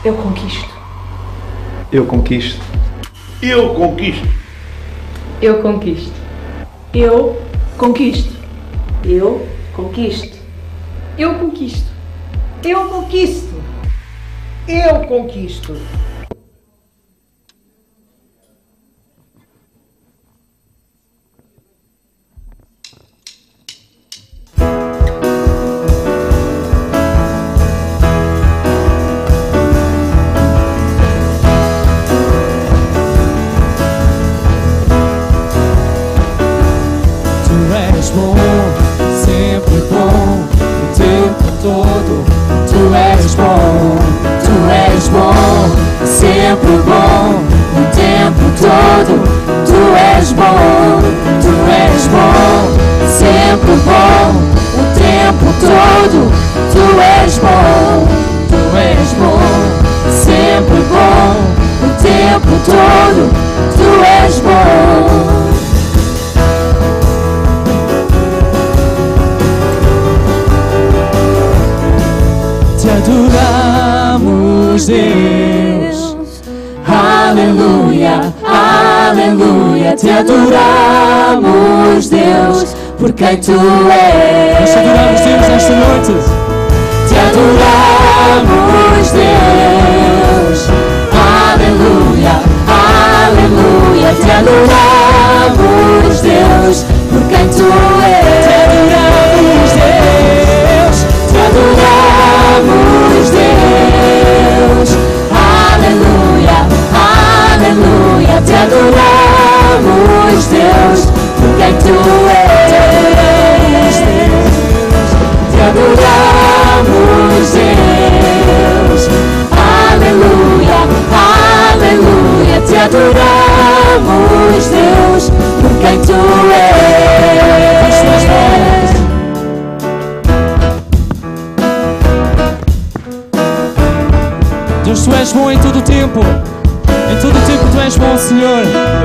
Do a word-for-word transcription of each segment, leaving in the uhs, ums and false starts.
Eu conquisto. Eu conquisto. Eu conquisto. Eu conquisto. Eu conquisto. Eu conquisto. Eu conquisto. Eu conquisto. Eu conquisto. Sempre bom, o tempo todo. Tu és bom, tu és bom. Sempre bom, o tempo todo. Tu és bom, tu és bom. Sempre bom, o tempo todo. Tu és bom. Te adoramos, Deus. Aleluia, aleluia. Te adoramos, Deus, por quem tu és. Nós te adoramos, Deus, nesta noite. Te adoramos, Deus. Aleluia, aleluia. Te adoramos, Deus, por quem tu és. Te adoramos, Deus. Te adoramos, Deus. Aleluia, aleluia. Te adoramos, Deus, por quem tu és. Te adoramos, Deus. Aleluia, aleluia. Te adoramos, Deus, por quem tu és. Deus, tu és bom em todo o tempo. Em todo o tempo tu és bom, Senhor.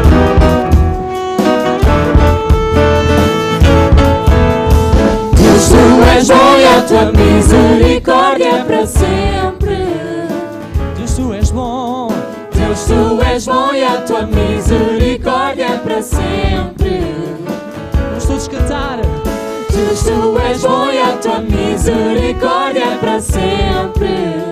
Deus, tu és bom e a tua misericórdia é para sempre. Deus, tu és bom. Deus, tu és bom e a tua misericórdia é para sempre. Vamos todos cantar. Deus, tu és bom e a tua misericórdia é para sempre.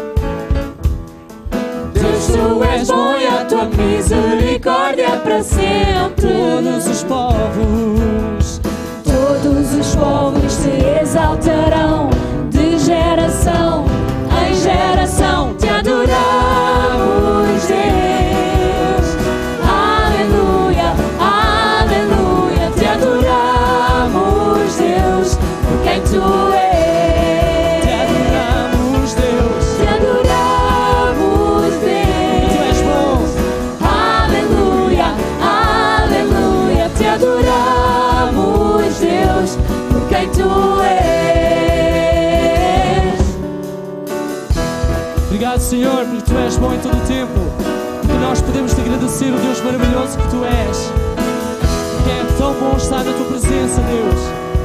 Deus, tu és bom e a tua misericórdia é para sempre. Todos os povos, todos os povos te exaltarão, de geração em geração te adoramos, Deus. Aleluia, aleluia, te adoramos, Deus, por quem tu és. te adoramos, Deus. Te adoramos, Deus. Tu és bom. Aleluia, aleluia, te adoramos, Deus, por quem tu és. Obrigado, Senhor, porque tu és bom em todo o tempo. Que nós podemos te agradecer, o Deus maravilhoso que tu és. Que é tão bom estar na tua presença, Deus.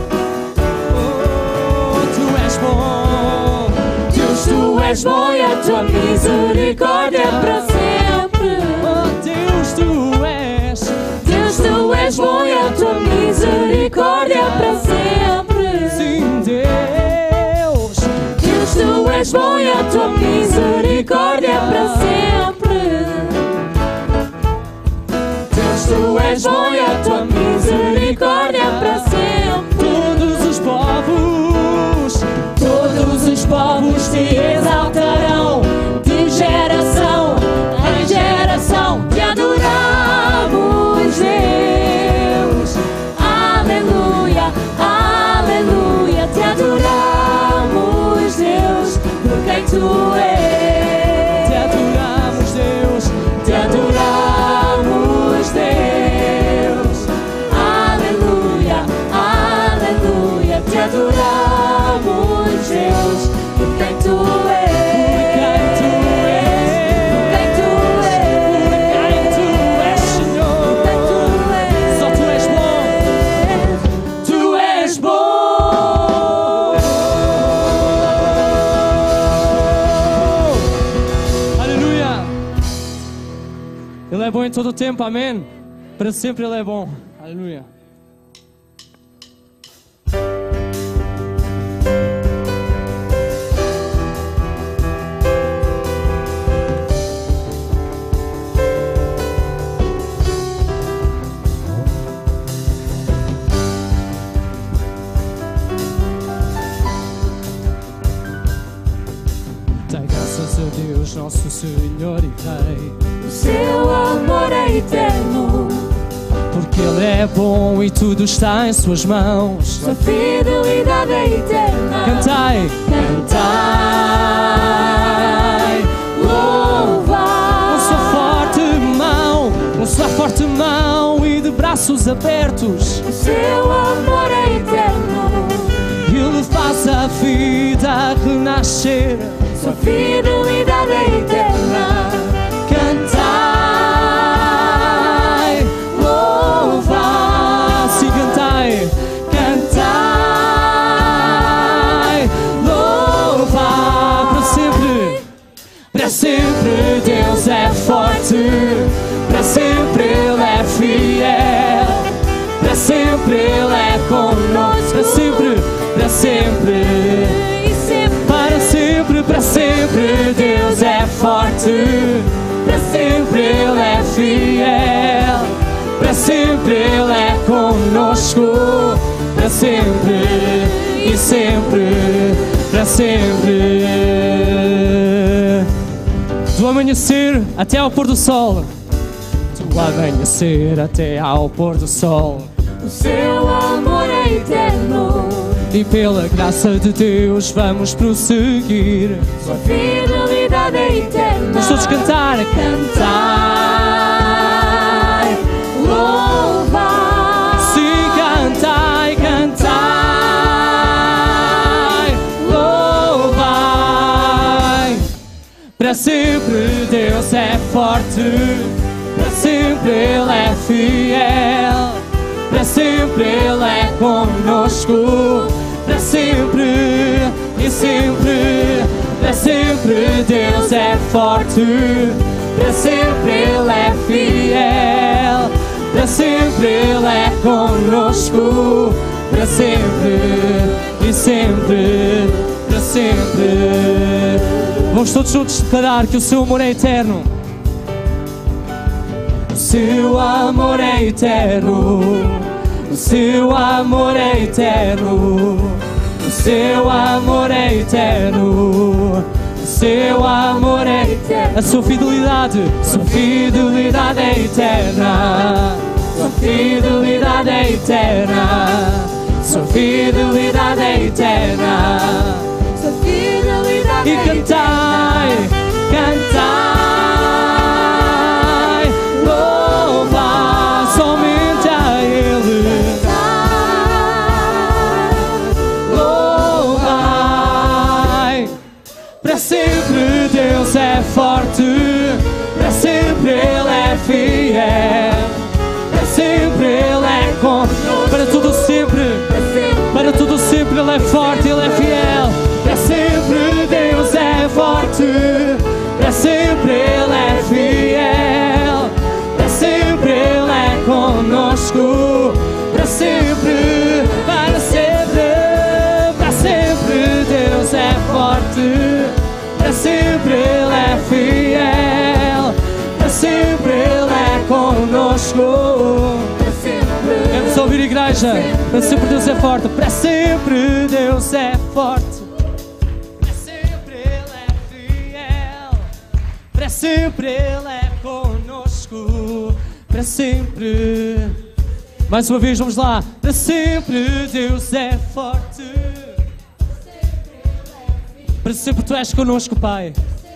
Oh, tu és bom. Deus, tu és bom e a tua misericórdia é para sempre. Oh, Deus, tu és. Deus, tu és bom e a tua misericórdia é para sempre. Sim, Deus. Deus, tu és bom e a tua misericórdia é para sempre. Deus, tu és bom e a tua misericórdia é para sempre. Todos os povos, todos os povos te exaltarão, de geração em geração te adoramos, Deus. Aleluia, aleluia, te adoramos, Deus, por quem tu és. te adoramos, Deus. Te adoramos, Deus. Aleluia, aleluia, te adoramos, Deus, por quem tu és. Por quem tu és. Por quem tu és, Senhor. Por quem tu és. Só tu és bom. Tu és bom. em todo o tempo, amém? Para sempre Ele é bom. Aleluia. Dai graças a Deus, nosso Senhor e Rei. O seu amor é eterno, Porque Ele é bom e tudo está em suas mãos. sua fidelidade é eterna. Cantai, Cantai, louva. com sua forte mão, com sua forte mão e de braços abertos, O seu amor é eterno, Ele faz a vida renascer. sua fidelidade é eterna. Cantai, louva. Sim, cantai, cantai, louva. Para sempre, para sempre Deus é forte, para sempre Ele é fiel, para sempre Ele é conosco, para sempre, para sempre. E sempre, Para sempre, para sempre Deus é forte, para sempre Ele é fiel, para sempre Ele é conosco, para sempre e sempre, para sempre. Do amanhecer até ao pôr do sol, do amanhecer até ao pôr do sol, o seu amor é eterno, e pela graça de Deus vamos prosseguir. sua fidelidade é eterna. Vamos todos cantar. Cantai, louva. Sim, cantai, cantai, louvai. Para sempre Deus é forte, para sempre Ele é fiel, para sempre Ele é conosco, para sempre e sempre, para sempre Deus é forte, para sempre Ele é fiel, para sempre Ele é conosco, para sempre e sempre, para sempre. Vamos todos juntos declarar que o seu amor é eterno. O seu amor é eterno, o seu amor é eterno, o seu amor é eterno, o seu amor é eterno. A sua fidelidade, sua fidelidade é eterna, sua fidelidade é eterna, sua fidelidade é eterna. Sua fidelidade E é cantai, cantai, louva somente a Ele. Louvai, para sempre Deus é forte, para sempre Ele é fiel, para sempre Ele é conosco, para tudo sempre, para tudo sempre Ele é forte, Ele é fiel. Para sempre Deus é forte, para sempre Ele é fiel, para sempre Ele é conosco, para sempre, para sempre, para sempre Deus é forte, para sempre Ele é fiel, para sempre Ele é conosco, para sempre. Vamos ouvir, igreja. Para sempre Deus é forte, para sempre Deus é forte. Para sempre Ele é conosco, para sempre. Mais uma vez, vamos lá. Para sempre Deus é forte, para sempre Tu és conosco, Pai.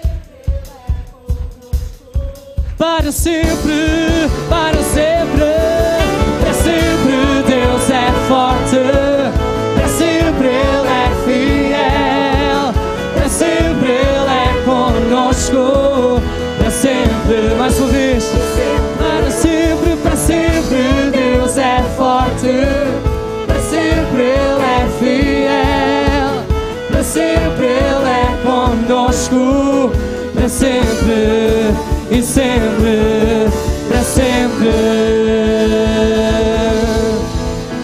Para sempre, para sempre, para sempre Deus é forte, para sempre Ele é fiel, para sempre Ele é conosco, para sempre. Mais uma vez. Para sempre, para sempre Deus é forte, para sempre Ele é fiel, para sempre Ele é conosco, para sempre e sempre, para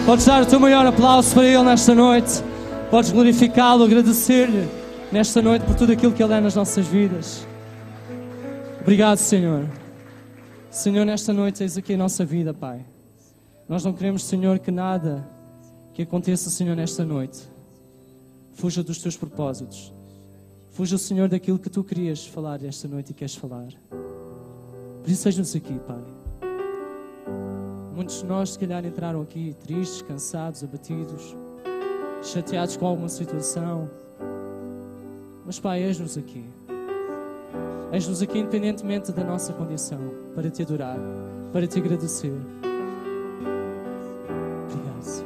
Podes dar o teu maior aplauso para Ele nesta noite. Podes glorificá-lo, agradecer-lhe nesta noite por tudo aquilo que Ele é nas nossas vidas. Obrigado, Senhor. Senhor, nesta noite eis aqui a nossa vida, Pai. Nós não queremos, Senhor, que nada que aconteça, Senhor, nesta noite fuja dos teus propósitos. Fuja, Senhor, daquilo que tu querias falar esta noite e queres falar. Por isso, seja-nos aqui, Pai. Muitos de nós, se calhar, entraram aqui tristes, cansados, abatidos, chateados com alguma situação. Mas, Pai, eis-nos aqui. Eis-nos aqui independentemente da nossa condição, para te adorar, para te agradecer. Obrigado, Senhor.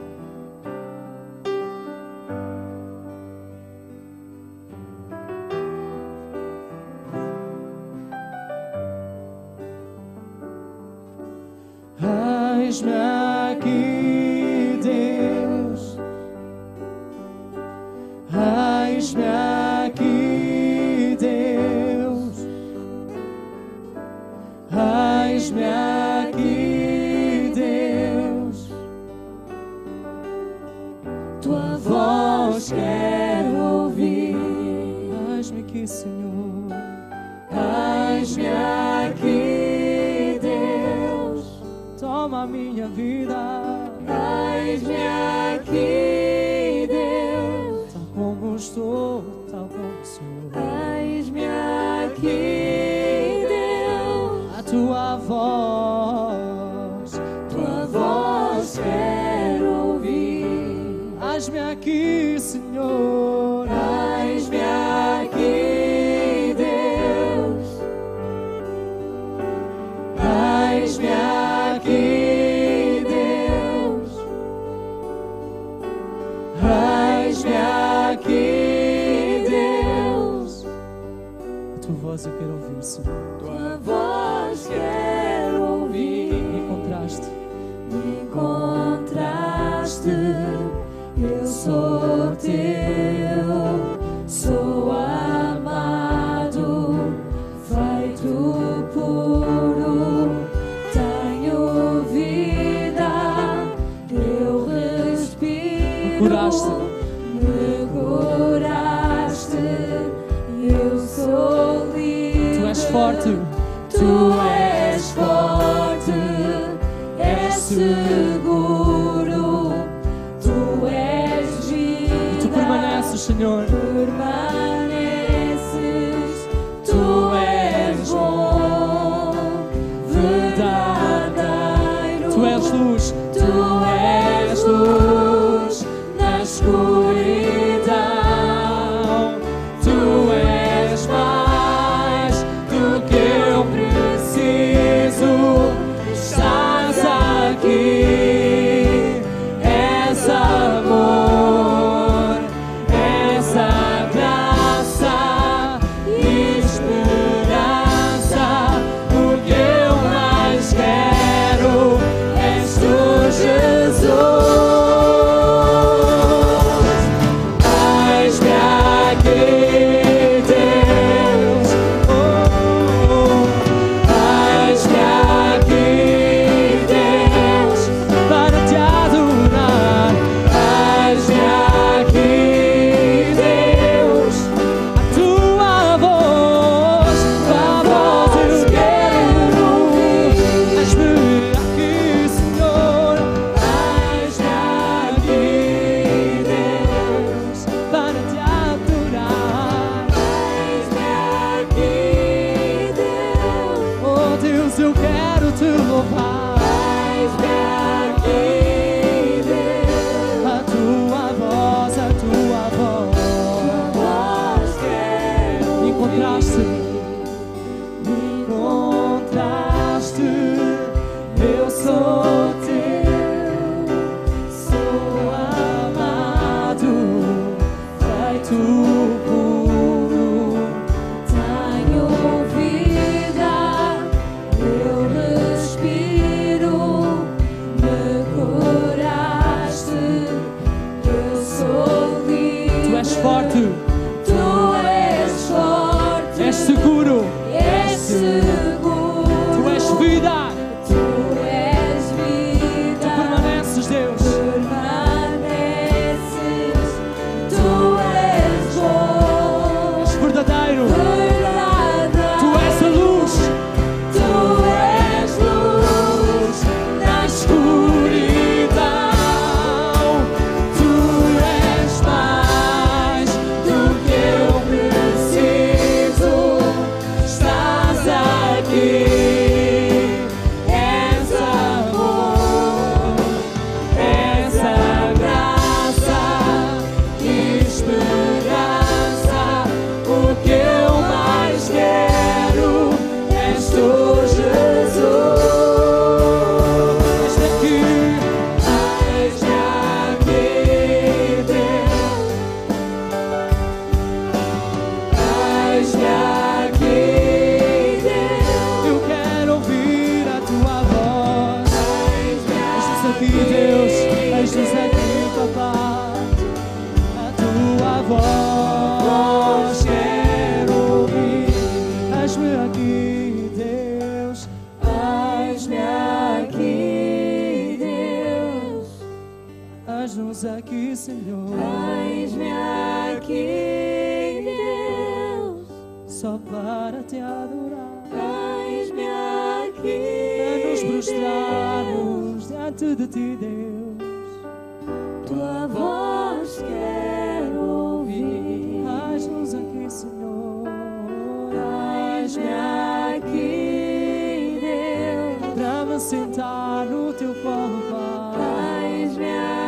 Eis-me aqui, Deus. Eis-me aqui, Deus. Eis-me aqui, Deus. Tua voz quero ouvir. Eis-me aqui, Senhor. Eis-me aqui, Deus. Toma a minha vida. Eis-me aqui, Deus. Tal como estou, tal como sou. Eis-me aqui, Deus. A tua voz, tua voz quero ouvir. Eis-me aqui, Senhor. Eis-me aqui, Deus. Eis-me aqui, Deus. Eis-me aqui, Deus. A tua voz eu quero ouvir, Senhor. Tua voz quero ouvir. Me encontraste, me encontraste. Eu sou teu, sou amado, feito puro. Tenho vida, eu respiro. Me curaste, me curaste. Eu sou livre. Tu és forte, tu és forte, és seguro. Tu és vida. E tu permaneces, Senhor. Permaneces. Tu és bom, verdadeiro. Tu és luz. Tu és luz na escuridão. Tu és mais do que eu preciso. Estás aqui. És amor, és a graça e esperança. O que eu mais quero és tu, Jesus. Eis-me aqui, Deus. Oh, eis-me aqui, Deus, para te adorar. Eis-me aqui, Deus. A tua voz, tua voz eu quero ouvir. Eis-me aqui, Senhor. Eis-me aqui, Deus, para te adorar. Eis-me aqui, Deus. Oh Deus, eu quero te louvar. Eis-me aqui, Deus. A tua voz, a tua voz. Me encontraste, me encontraste. Eu sou teu, sou amado, feito puro. Tenho vida, eu respiro. Me curaste, eu sou livre. Tu és forte, tu és forte, és seguro. só para te adorar. Eis-me aqui, Para nos prostrarmos diante de ti, Deus. tua voz quero ouvir. Eis-nos aqui, Senhor. Eis-me aqui, Deus. Para me sentar no teu colo, Pai. Eis-me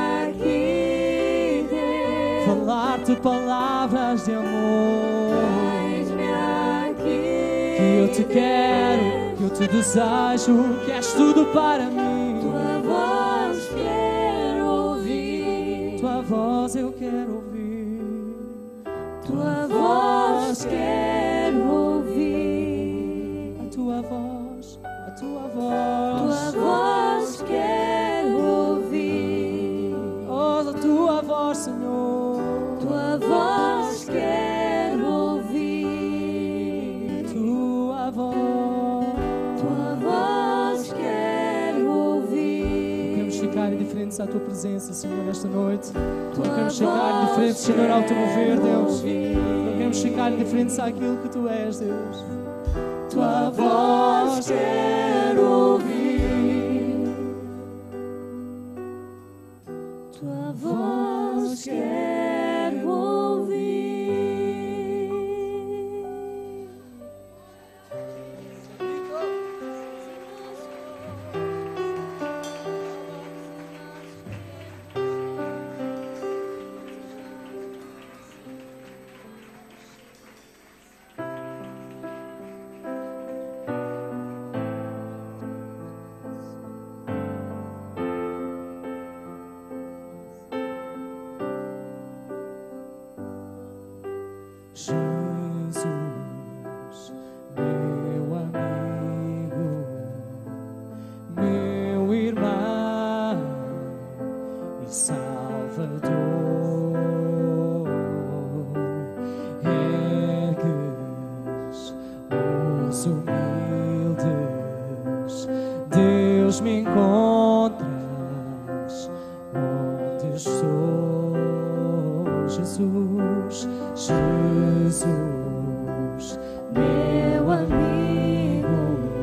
aqui, Deus. Falar-te palavras de amor. Eis-me aqui, Que eu te quero, que eu te desejo, que és tudo para mim. tua voz quero ouvir. Tua voz eu quero ouvir. Tua voz quero ouvir. A tua voz, a tua Tua voz. voz quero ouvir. Oh, a tua voz, Senhor. Tua voz quero ouvir. Tua voz. Tua voz quero ouvir. Queremos ficar indiferentes à tua presença, Senhor, nesta noite. Tua Não queremos ficar voz indiferentes, Senhor, ao teu mover, Deus. ouvir. Não queremos ficar indiferentes àquilo que tu és, Deus. Tua voz quero ouvir. Tua voz quero ouvir. Jesus, meu amigo, meu irmão e Salvador, ergues os humildes, Deus me encontras onde estou, Jesus. Jesus, meu amigo,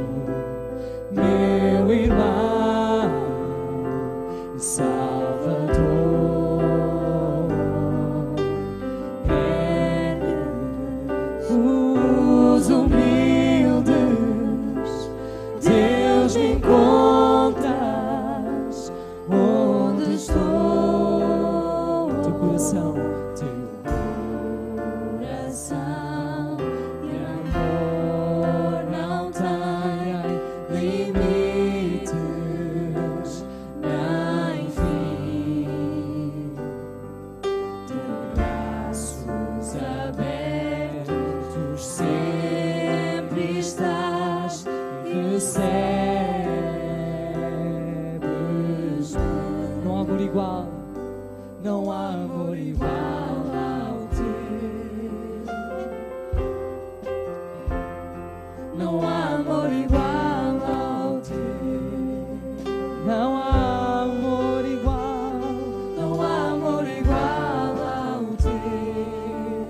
meu irmão e Salvador, ergue os humildes, Deus me encontras onde estou. Teu coração, teu Coração e amor não tem limites nem fim. De braços abertos sempre estás e recebes. Não há amor igual, não há amor igual ao teu. Não há amor igual ao teu. Não há amor igual, Não há amor igual ao teu.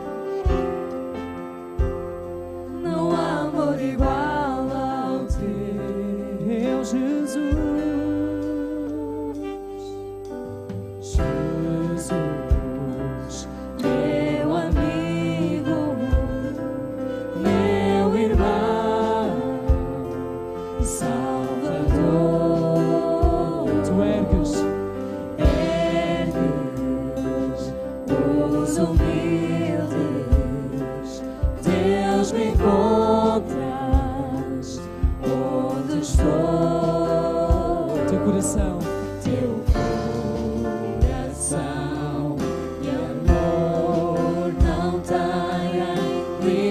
Não há amor igual ao teu. meu Jesus. Jesus, Meu amigo, meu irmão, Salvador, tu ergues, ergues os humildes, Deus me encontras onde estou. teu coração, Teu coração e amor não tem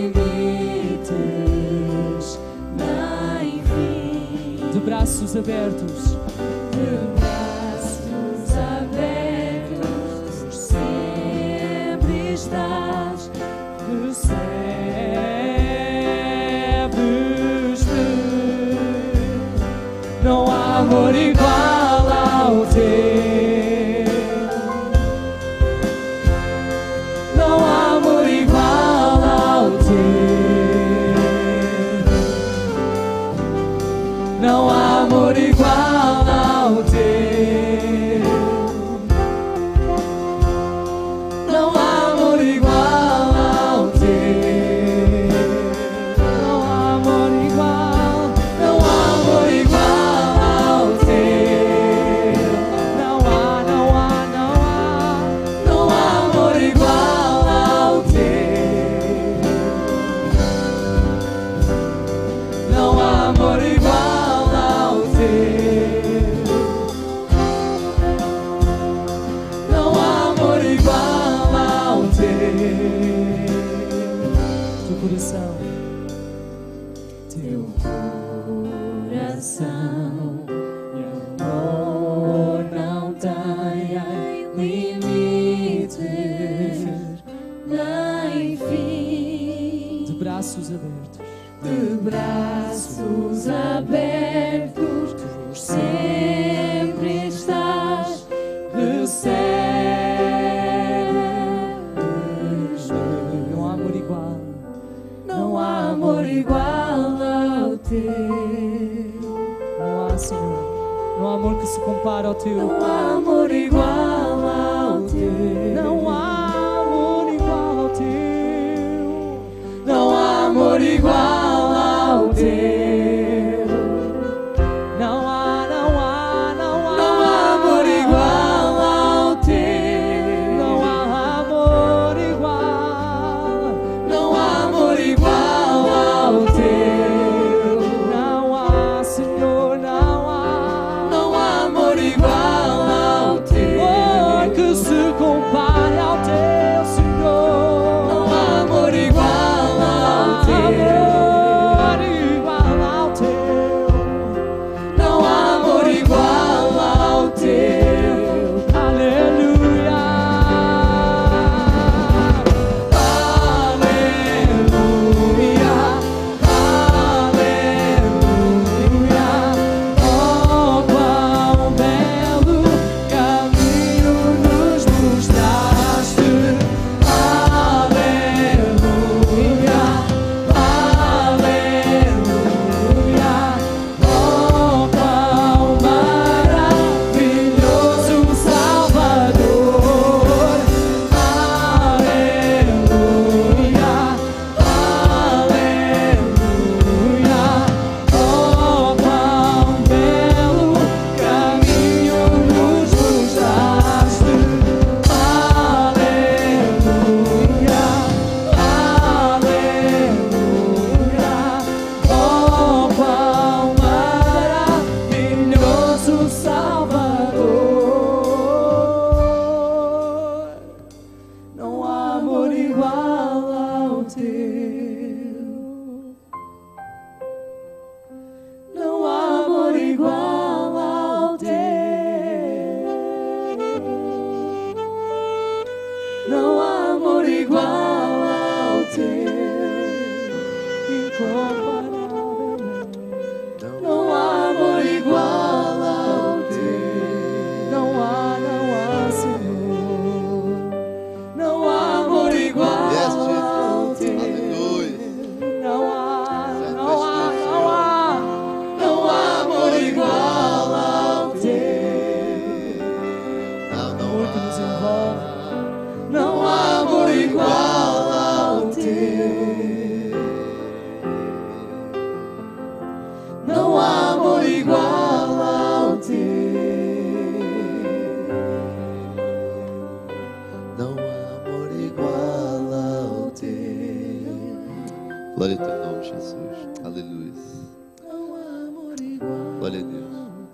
limites nem fim. de braços abertos, De braços abertos sempre estás. recebes-me. Não há amor igual ao teu. Não há amor igual ao teu. coração. Teu coração e amor não tem limites nem fim. De braços abertos, de braços abertos, tu sempre estás, recebes. não há amor igual, Não há amor igual ao teu. não há, Senhor, não há amor que se compare ao teu. Não há amor igual ao teu. Não há amor igual ao teu. Não há amor igual ao teu. Não há, não há, não há. Não há amor igual ao teu. Não há amor igual. Não há amor igual ao teu. Não há, Senhor, não há. Não há amor igual ao teu. Oh, que se compare ao teu, Senhor. Não há amor igual ao teu. Amor igual ao teu. Não há amor igual ao teu. Aleluia. Aleluia, aleluia. Oh, quão belo caminho nos mostraste. Aleluia, aleluia. Oh, quão maravilhoso Salvador. Aleluia, aleluia. Oh, quão belo caminho nos mostraste. Aleluia, aleluia. Oh, quão maravilhoso Salvador. Não há amor igual ao teu. Não há amor igual ao teu. Não há amor igual ao teu. Incomparável. Não há amor igual ao teu. Não há, não há, Senhor. Não há amor igual Yes, ao Jesus. teu. Aleluia. Não há, não há, não há. Não há amor igual ao teu. Não, não Amor que nos envolve. Não há amor igual ao teu. Não há amor igual ao teu. Não há amor igual ao teu. Glória ao teu nome, Jesus. Aleluia. Não há amor igual. Glória a Deus.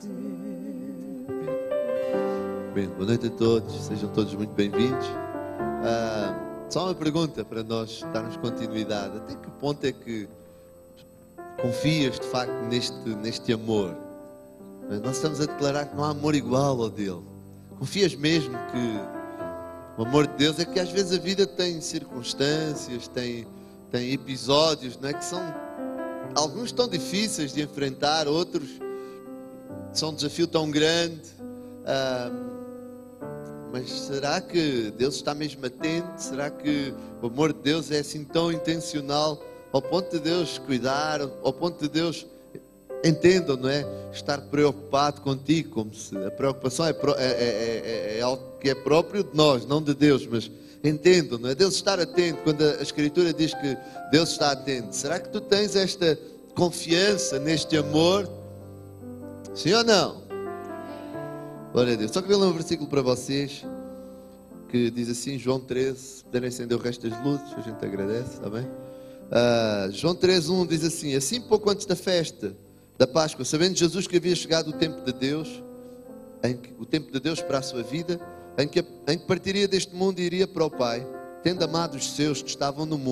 Bem, boa noite a todos. Sejam todos muito bem-vindos. Ah, só uma pergunta para nós darmos continuidade. Até que ponto é que confias de facto neste, neste amor? Nós estamos a declarar que não há amor igual ao dele. Confias mesmo que o amor de Deus é que às vezes a vida tem circunstâncias, tem, tem episódios, não é? Que são alguns tão difíceis de enfrentar, outros são um desafio tão grande. Ah, mas será que Deus está mesmo atento? Será que o amor de Deus é assim tão intencional ao ponto de Deus cuidar, ao ponto de Deus, entendam, não é? Estar preocupado contigo, como se a preocupação é, é, é, é, é algo que é próprio de nós, não de Deus, mas entendam, não é? Deus estar atento, quando a Escritura diz que Deus está atento, será que tu tens esta confiança neste amor? Sim ou não? Glória a Deus. Só queria ler um versículo para vocês que diz assim, João treze, se puderem acender o resto das luzes, a gente agradece, está bem? Uh, João treze, um diz assim: assim pouco antes da festa da Páscoa, sabendo Jesus que havia chegado o tempo de Deus, em que, o tempo de Deus para a sua vida, em que, em que partiria deste mundo e iria para o Pai, tendo amado os seus que estavam no mundo,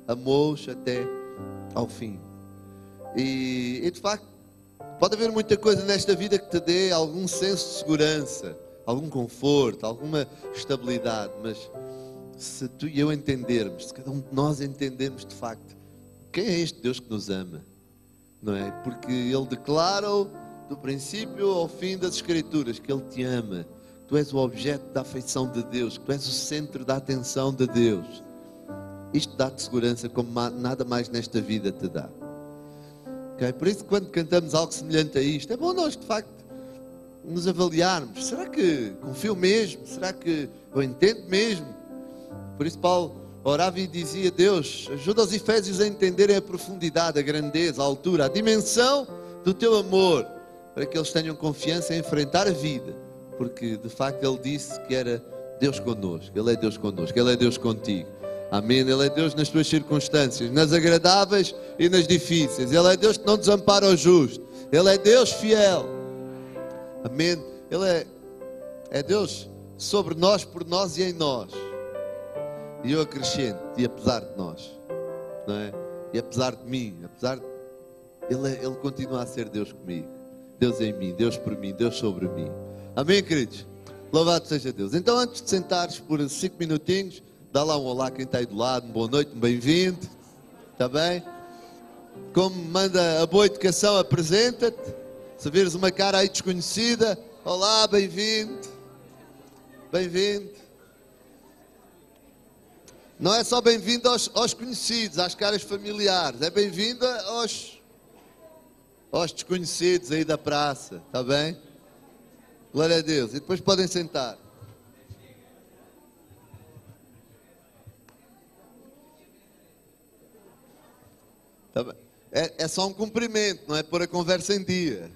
amou-os até ao fim. E, e de facto, pode haver muita coisa nesta vida que te dê algum senso de segurança, algum conforto, alguma estabilidade, mas se tu e eu entendermos, se cada um de nós entendermos de facto quem é este Deus que nos ama, não é? Porque Ele declara-o do princípio ao fim das Escrituras, que Ele te ama, que tu és o objeto da afeição de Deus, que tu és o centro da atenção de Deus. Isto dá-te segurança como nada mais nesta vida te dá. Okay? Por isso, quando cantamos algo semelhante a isto, é bom nós de facto nos avaliarmos. Será que confio mesmo? Será que eu entendo mesmo? Por isso Paulo orava e dizia: Deus, ajuda os efésios a entenderem a profundidade, a grandeza, a altura, a dimensão do teu amor, para que eles tenham confiança em enfrentar a vida, porque de facto Ele disse que era Deus connosco. Ele é Deus connosco, Ele é Deus contigo. Amém? Ele é Deus nas tuas circunstâncias, nas agradáveis e nas difíceis. Ele é Deus que não desampara o justo. Ele é Deus fiel. Amém? Ele é, é Deus sobre nós, por nós e em nós. E eu acrescento, e apesar de nós, não é? E apesar de mim, apesar de... Ele, é, Ele continua a ser Deus comigo. Deus em mim, Deus por mim, Deus sobre mim. Amém, queridos? Louvado seja Deus. Então, antes de sentares por cinco minutinhos, dá lá um olá a quem está aí do lado, uma boa noite, um bem-vindo. Está bem? Como manda a boa educação, apresenta-te. Se vires uma cara aí desconhecida, olá, bem-vindo. Bem-vindo. Não é só bem-vindo aos, aos conhecidos, às caras familiares. É bem-vindo aos, aos desconhecidos aí da praça. Está bem? Glória a Deus. E depois podem sentar. Tá bem. É, é só um cumprimento, não é pôr a conversa em dia.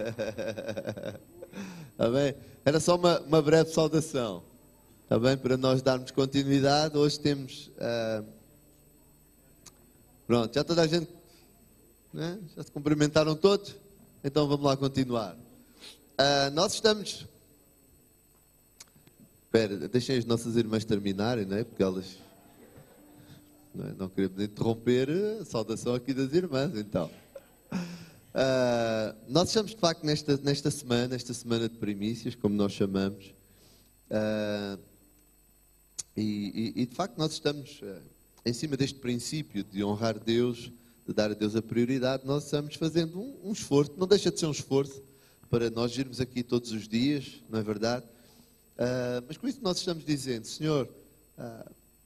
Tá bem? Era só uma, uma breve saudação. Está bem? Para nós darmos continuidade, hoje temos... Uh... Pronto, já toda a gente... Né? Já se cumprimentaram todos? Então vamos lá continuar. Uh, nós estamos... Espera, deixem as nossas irmãs terminarem, não é? Porque elas... Não, é? Não queremos interromper a saudação aqui das irmãs, então. Uh, nós estamos de facto nesta, nesta semana, esta semana de primícias, como nós chamamos. Uh, E, e, e de facto nós estamos uh, em cima deste princípio de honrar Deus, de dar a Deus a prioridade. Nós estamos fazendo um, um esforço, não deixa de ser um esforço para nós irmos aqui todos os dias, não é verdade? Uh, mas com isso nós estamos dizendo: Senhor, uh,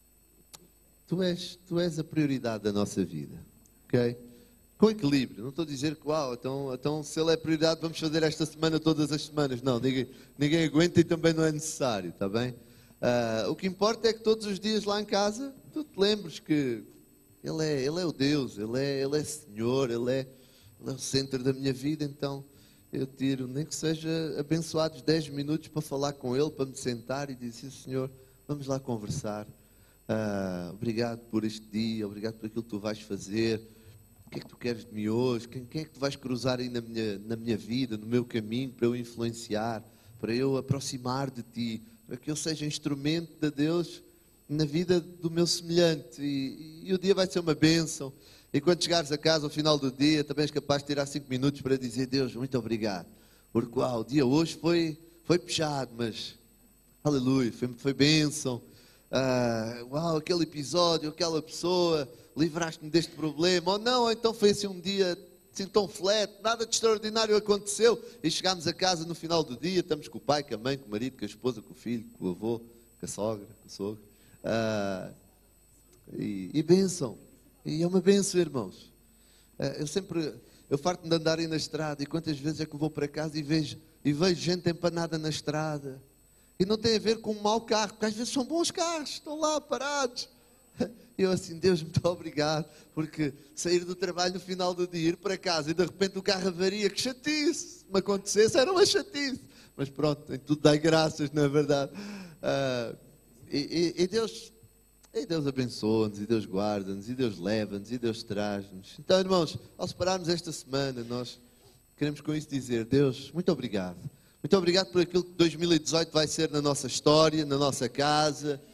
tu, és, tu és a prioridade da nossa vida, ok? Com equilíbrio, não estou a dizer que uau, então, então se Ele é prioridade vamos fazer esta semana todas as semanas. Não, ninguém, ninguém aguenta e também não é necessário, está bem? Uh, o que importa é que todos os dias lá em casa tu te lembres que Ele é, ele é o Deus, Ele é, ele é Senhor, Ele é, ele é o centro da minha vida. Então eu tiro, nem que seja abençoados dez minutos para falar com Ele, para me sentar e dizer: Senhor, vamos lá conversar. Uh, obrigado por este dia, obrigado por aquilo que tu vais fazer. O que é que tu queres de mim hoje? Quem, quem é que tu vais cruzar aí na minha, na minha vida, no meu caminho, para eu influenciar, para eu aproximar de ti, para que eu seja instrumento de Deus na vida do meu semelhante. E, e o dia vai ser uma bênção. E quando chegares a casa ao final do dia, também és capaz de tirar cinco minutos para dizer: Deus, muito obrigado. Porque uau, o dia hoje foi, foi puxado, mas aleluia, foi, foi bênção. Ah, uau, aquele episódio, aquela pessoa, livraste-me deste problema. Ou não, ou então foi assim um dia assim tão flat, nada de extraordinário aconteceu. E chegámos a casa no final do dia, estamos com o pai, com a mãe, com o marido, com a esposa, com o filho, com o avô, com a sogra, com o sogro. Ah, e, e bênção. E é uma bênção, irmãos. Ah, eu sempre, eu farto-me de andar aí na estrada, e quantas vezes é que eu vou para casa e vejo, e vejo gente empanada na estrada. E não tem a ver com um mau carro, porque às vezes são bons carros, estão lá parados. Eu assim: Deus, muito obrigado, porque sair do trabalho no final do dia, ir para casa e de repente o carro avaria, que chatice, se me acontecesse era uma chatice, mas pronto, em tudo dá graças, não é verdade? Uh, e, e, e Deus, e Deus abençoa-nos, e Deus guarda-nos, e Deus leva-nos, e Deus traz-nos. Então, irmãos, ao separarmos esta semana, nós queremos com isso dizer: Deus, muito obrigado, muito obrigado por aquilo que dois mil e dezoito vai ser na nossa história, na nossa casa.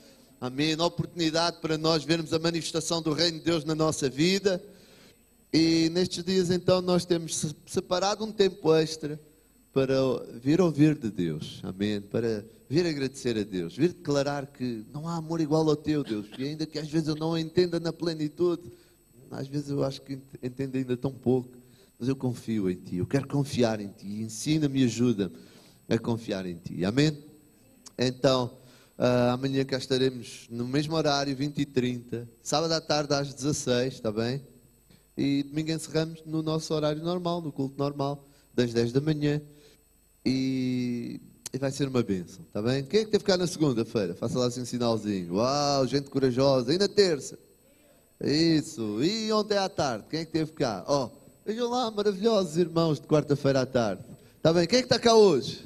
Amém. Uma oportunidade para nós vermos a manifestação do Reino de Deus na nossa vida. E nestes dias, então, nós temos separado um tempo extra para vir ouvir de Deus. Amém. Para vir agradecer a Deus. Vir declarar que não há amor igual ao teu, Deus. E ainda que às vezes eu não entenda na plenitude, às vezes eu acho que entendo ainda tão pouco, mas eu confio em Ti. Eu quero confiar em Ti. Ensina-me e ajuda-me a confiar em Ti. Amém? Então, uh, amanhã cá estaremos no mesmo horário, vinte e trinta. Sábado à tarde às dezasseis, está bem? E domingo encerramos no nosso horário normal, no culto normal, das dez da manhã. E, e vai ser uma bênção, está bem? Quem é que teve cá na segunda-feira? Faça lá assim um sinalzinho. Uau, gente corajosa. E na terça? Isso. E ontem à tarde? Quem é que teve cá? Ó, oh, vejam lá, maravilhosos irmãos de quarta-feira à tarde. Está bem? Quem é que está cá hoje?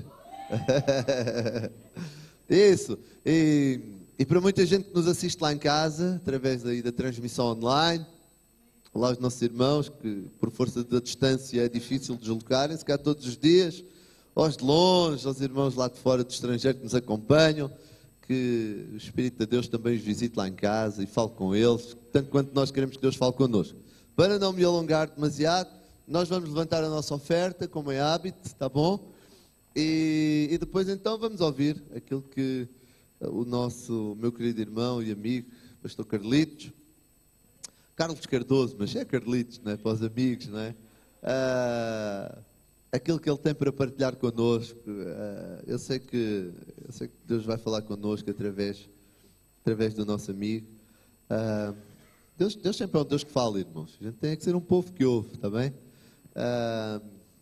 Isso. E, e para muita gente que nos assiste lá em casa, através aí da transmissão online, lá os nossos irmãos, que por força da distância é difícil deslocarem-se cá todos os dias, aos de longe, aos irmãos lá de fora do estrangeiro que nos acompanham, que o Espírito de Deus também os visite lá em casa e fale com eles, tanto quanto nós queremos que Deus fale connosco. Para não me alongar demasiado, nós vamos levantar a nossa oferta, como é hábito, está bom? E, e depois então vamos ouvir aquilo que o nosso, o meu querido irmão e amigo, pastor Carlitos, Carlos Cardoso, mas é Carlitos, não é? Para os amigos, não é? Ah, aquilo que ele tem para partilhar connosco, ah, eu, sei que, eu sei que Deus vai falar connosco através, através do nosso amigo. Ah, Deus, Deus sempre é um Deus que fala, irmãos. A gente tem que ser um povo que ouve, está bem? Ah,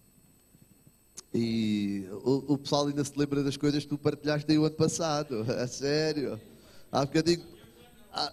e o, o pessoal ainda se lembra das coisas que tu partilhaste aí o ano passado, a sério. Há bocadinho... Ah,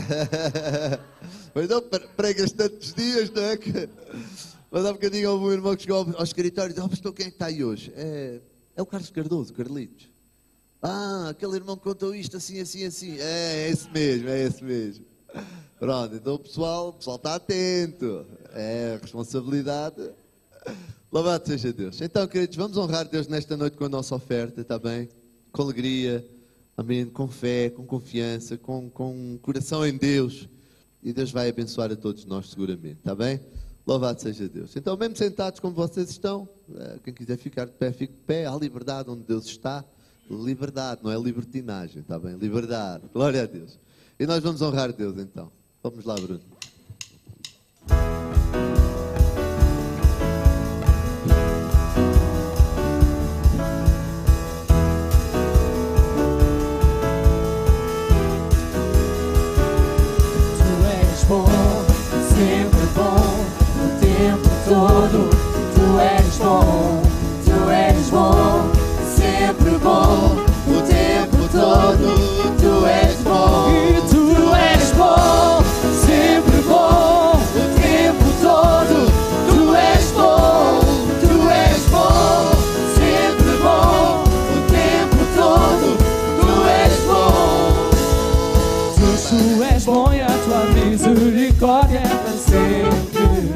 mas não, pregas tantos dias, não é? Que... Mas há bocadinho houve um irmão que chegou ao escritório e disse: oh, pastor, quem é que está aí hoje? É, é o Carlos Cardoso, Carlitos. Ah, aquele irmão que contou isto assim, assim, assim. É, é esse mesmo, é esse mesmo. Pronto, então o pessoal, o pessoal está atento. É, responsabilidade. Louvado seja Deus. Então, queridos, vamos honrar Deus nesta noite com a nossa oferta, está bem? Com alegria, amém? Com fé, com confiança, com, com coração em Deus. E Deus vai abençoar a todos nós seguramente, está bem? Louvado seja Deus. Então, mesmo sentados como vocês estão, quem quiser ficar de pé, fique de pé. Há liberdade onde Deus está. Liberdade, não é libertinagem, está bem? Liberdade. Glória a Deus. E nós vamos honrar Deus então. Vamos lá, Bruno. Tu és bom, sempre bom, o tempo todo. Tu és bom, tu és bom, sempre bom, o tempo todo. Tu és bom, e tu és bom, sempre bom, o tempo todo. Tu és bom, tu és bom, sempre bom, o tempo todo. Tu és bom. Deus, tu és bom e a tua misericórdia é para sempre.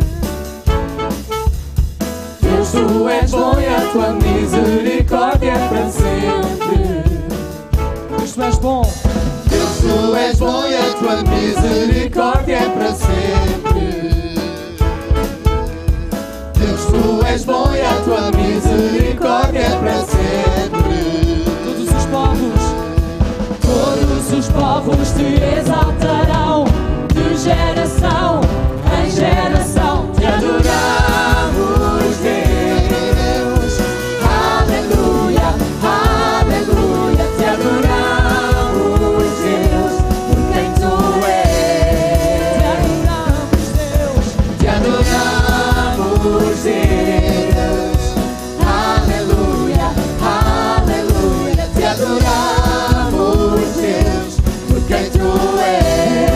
Deus, tu és bom e a tua misericórdia é para sempre. Deus, tu és bom. Deus, tu és bom e a tua misericórdia é para sempre. Deus, tu és bom e a tua misericórdia é para sempre. Todos os povos, todos os povos te exaltarão, de geração em geração te adoramos, Deus. Aleluia, aleluia, te adoramos, Deus, por quem tu és. Te adoramos, Deus. Te adoramos, Deus. Aleluia, aleluia, te adoramos, Deus, por quem tu és.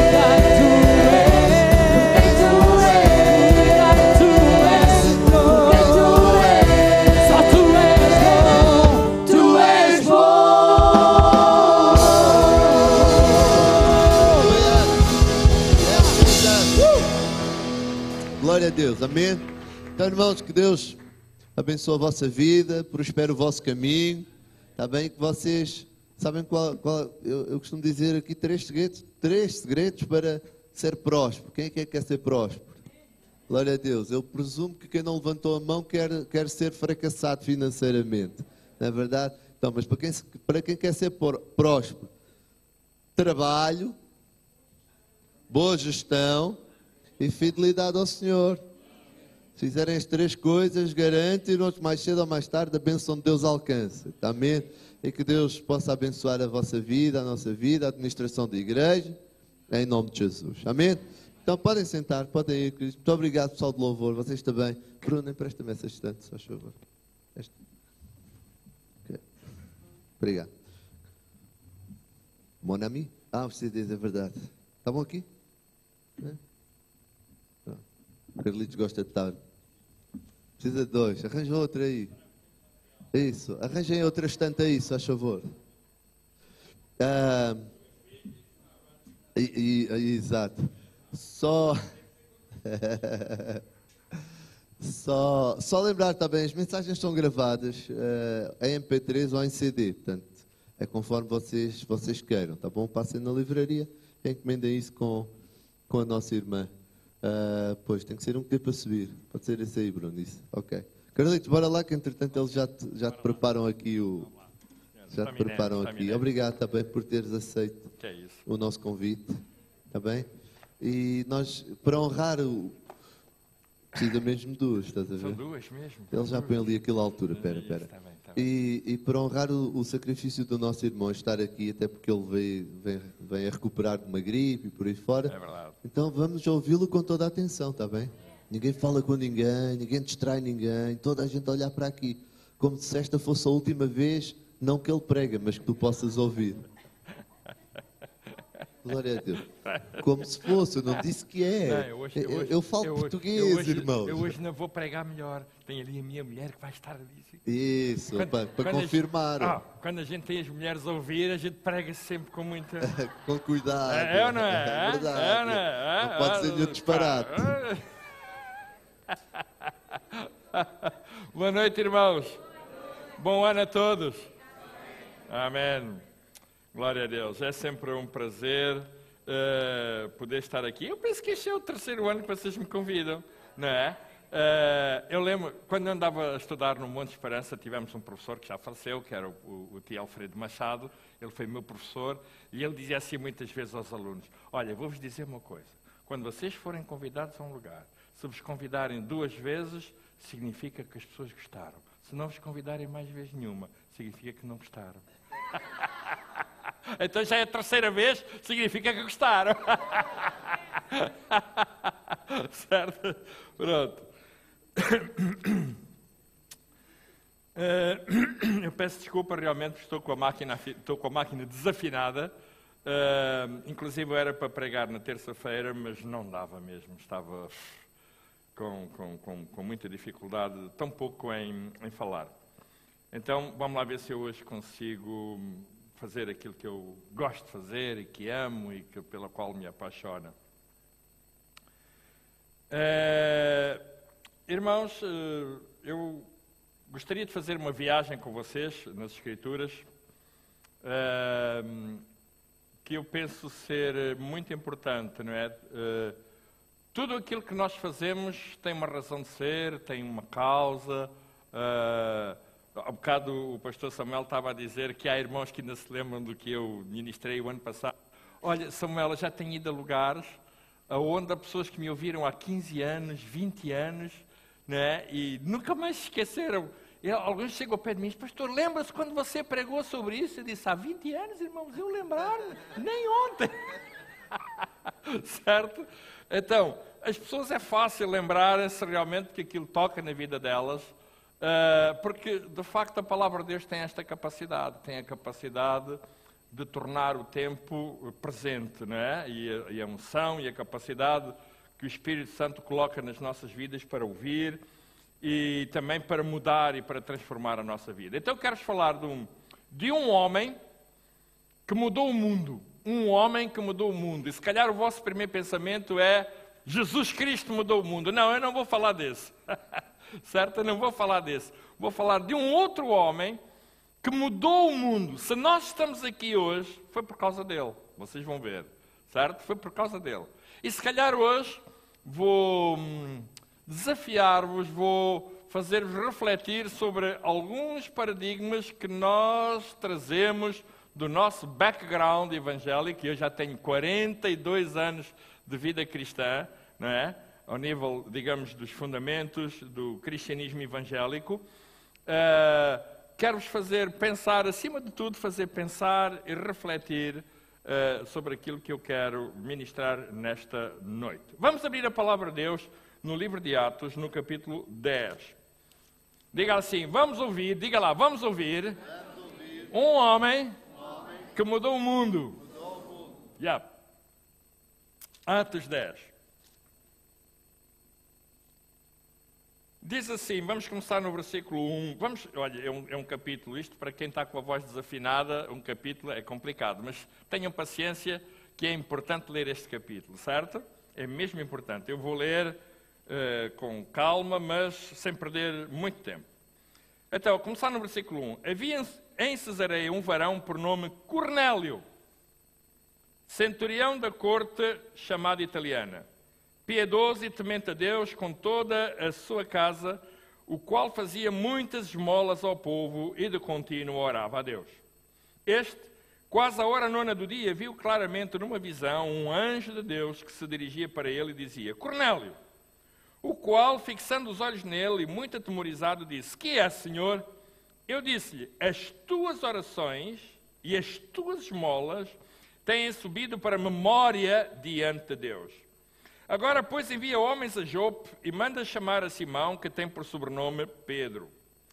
Glória a Deus, amém? Então, irmãos, que Deus abençoe a vossa vida, prospere o vosso caminho, está bem? Que vocês Sabem qual, qual eu, eu costumo dizer aqui três segredos, três segredos para ser próspero. Quem é que quer ser próspero? Glória a Deus. Eu presumo que quem não levantou a mão quer, quer ser fracassado financeiramente. Não é verdade? Então, mas para quem, para quem quer ser próspero, trabalho, boa gestão e fidelidade ao Senhor. Se fizerem as três coisas, garantem-nos mais cedo ou mais tarde a bênção de Deus alcança. Amém? E que Deus possa abençoar a vossa vida, a nossa vida, a administração da igreja, em nome de Jesus. Amém? Então podem sentar, podem ir, Cristo. Muito obrigado, pessoal de louvor. Vocês também. Bruno, empresta-me essa estante, se faz favor. Esta. Okay. Obrigado. Mon ami? Ah, você diz, é verdade. Está bom aqui? É? O Carlitos gosta de estar. Precisa de dois. Arranja outra aí. Isso. Arranjem outra estante aí, se faz favor. Ah, e, e, exato. Só... só, só lembrar também, as mensagens são gravadas uh, em M P três ou em C D. Portanto, é conforme vocês, vocês queiram, tá bom? Passem na livraria e encomendem isso com, com a nossa irmã. Uh, pois, tem que ser um que dê para subir. Pode ser esse aí, Bruno, isso. Ok. Carlitos, bora lá que entretanto eles já te, já te preparam aqui o... Já te preparam aqui. Obrigado também por teres aceito o nosso convite. Está bem? E nós, para honrar o... Precisa mesmo duas, estás a ver? São duas mesmo? Eles já põem ali aquela altura, espera, espera. Tá bem, tá bem. E, e para honrar o, o sacrifício do nosso irmão estar aqui, até porque ele veio, vem, vem a recuperar de uma gripe e por aí fora. É verdade. Então vamos ouvi-lo com toda a atenção, está bem? Ninguém fala com ninguém, ninguém distrai ninguém, toda a gente a olhar para aqui. Como se esta fosse a última vez, não que ele prega, mas que tu possas ouvir. Glória a Deus. Como se fosse, eu não disse que é. Não, eu, hoje, eu, eu, eu falo eu português, eu hoje, irmão. Eu hoje não vou pregar melhor. Tem ali a minha mulher que vai estar ali. Isso, quando, para, para quando confirmar. A, ah, quando a gente tem as mulheres a ouvir, a gente prega sempre com muita... com cuidado. É, é ou não é? É verdade. É, não, é? Não pode ser nenhum disparate. Boa noite, irmãos. Bom ano a todos. Amém. Glória a Deus. É sempre um prazer uh, poder estar aqui. Eu penso que este é o terceiro ano que vocês me convidam, não é? Uh, eu lembro, quando eu andava a estudar no Monte Esperança, tivemos um professor que já faleceu, que era o, o, o tio Alfredo Machado. Ele foi meu professor e ele dizia assim muitas vezes aos alunos: olha, vou-vos dizer uma coisa. Quando vocês forem convidados a um lugar, se vos convidarem duas vezes, significa que as pessoas gostaram. Se não vos convidarem mais vez nenhuma, significa que não gostaram. Então já é a terceira vez, significa que gostaram. Certo? Pronto. Uh, eu peço desculpa, realmente estou com a máquina, estou com a máquina desafinada. Uh, inclusive era para pregar na terça-feira, mas não dava mesmo. Estava com, com, com, com muita dificuldade, tão pouco em, em falar. Então vamos lá ver se eu hoje consigo fazer aquilo que eu gosto de fazer e que amo e que, pela qual me apaixona. Uh, irmãos, uh, eu gostaria de fazer uma viagem com vocês nas Escrituras, uh, que eu penso ser muito importante, não é? Uh, tudo aquilo que nós fazemos tem uma razão de ser, tem uma causa. Uh, Há bocado o pastor Samuel estava a dizer que há irmãos que ainda se lembram do que eu ministrei o ano passado. Olha, Samuel, eu já tenho ido a lugares onde há pessoas que me ouviram há quinze anos, vinte anos, né? E nunca mais se esqueceram. E alguns chegam ao pé de mim e dizem: pastor, lembra-se quando você pregou sobre isso? Eu disse: há vinte anos, irmãos, eu lembrar-me, nem ontem. Certo? Então, as pessoas é fácil lembrarem-se realmente que aquilo toca na vida delas. Uh, porque, de facto, a palavra de Deus tem esta capacidade, tem a capacidade de tornar o tempo presente, não é? E a, e a unção e a capacidade que o Espírito Santo coloca nas nossas vidas para ouvir e também para mudar e para transformar a nossa vida. Então, eu quero falar de um, de um homem que mudou o mundo, um homem que mudou o mundo. E se calhar o vosso primeiro pensamento é: Jesus Cristo mudou o mundo. Não, eu não vou falar desse. Certo? Eu não vou falar desse. Vou falar de um outro homem que mudou o mundo. Se nós estamos aqui hoje, foi por causa dele. Vocês vão ver, certo? Foi por causa dele. E se calhar hoje vou hum, desafiar-vos, vou fazer-vos refletir sobre alguns paradigmas que nós trazemos do nosso background evangélico. Eu já tenho quarenta e dois anos de vida cristã, não é? Ao nível, digamos, dos fundamentos do cristianismo evangélico. Uh, Quero-vos fazer pensar, acima de tudo, fazer pensar e refletir uh, sobre aquilo que eu quero ministrar nesta noite. Vamos abrir a palavra de Deus no livro de Atos, no capítulo dez. Diga assim, vamos ouvir, diga lá, vamos ouvir, vamos ouvir. Um, homem um homem que mudou o mundo. Mudou o mundo. Yeah. Atos dez. Diz assim, vamos começar no versículo um. Vamos, olha, é um, é um capítulo, isto para quem está com a voz desafinada, um capítulo é complicado, mas tenham paciência que é importante ler este capítulo, certo? É mesmo importante. Eu vou ler uh, com calma, mas sem perder muito tempo. Então, começar no versículo um. Havia em Cesareia um varão por nome Cornélio, centurião da corte chamada italiana, piedoso e temente a Deus com toda a sua casa, o qual fazia muitas esmolas ao povo e de contínuo orava a Deus. Este, quase à hora nona do dia, viu claramente numa visão um anjo de Deus que se dirigia para ele e dizia, Cornélio, o qual, fixando os olhos nele e muito atemorizado, disse, que é, Senhor? Eu disse-lhe, as tuas orações e as tuas esmolas têm subido para memória diante de Deus. Agora, pois, envia homens a Jope e manda chamar a Simão, que tem por sobrenome Pedro.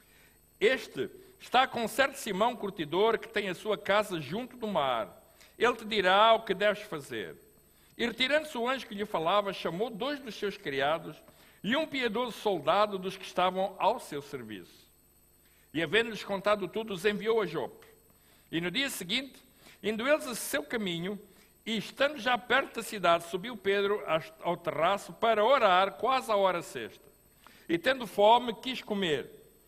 Este está com um certo Simão curtidor, que tem a sua casa junto do mar. Ele te dirá o que deves fazer. E retirando-se o anjo que lhe falava, chamou dois dos seus criados e um piedoso soldado dos que estavam ao seu serviço. E, havendo-lhes contado tudo, os enviou a Jope. E no dia seguinte, indo eles a seu caminho, e estando já perto da cidade, subiu Pedro ao terraço para orar, quase à hora sexta. E tendo fome, quis comer.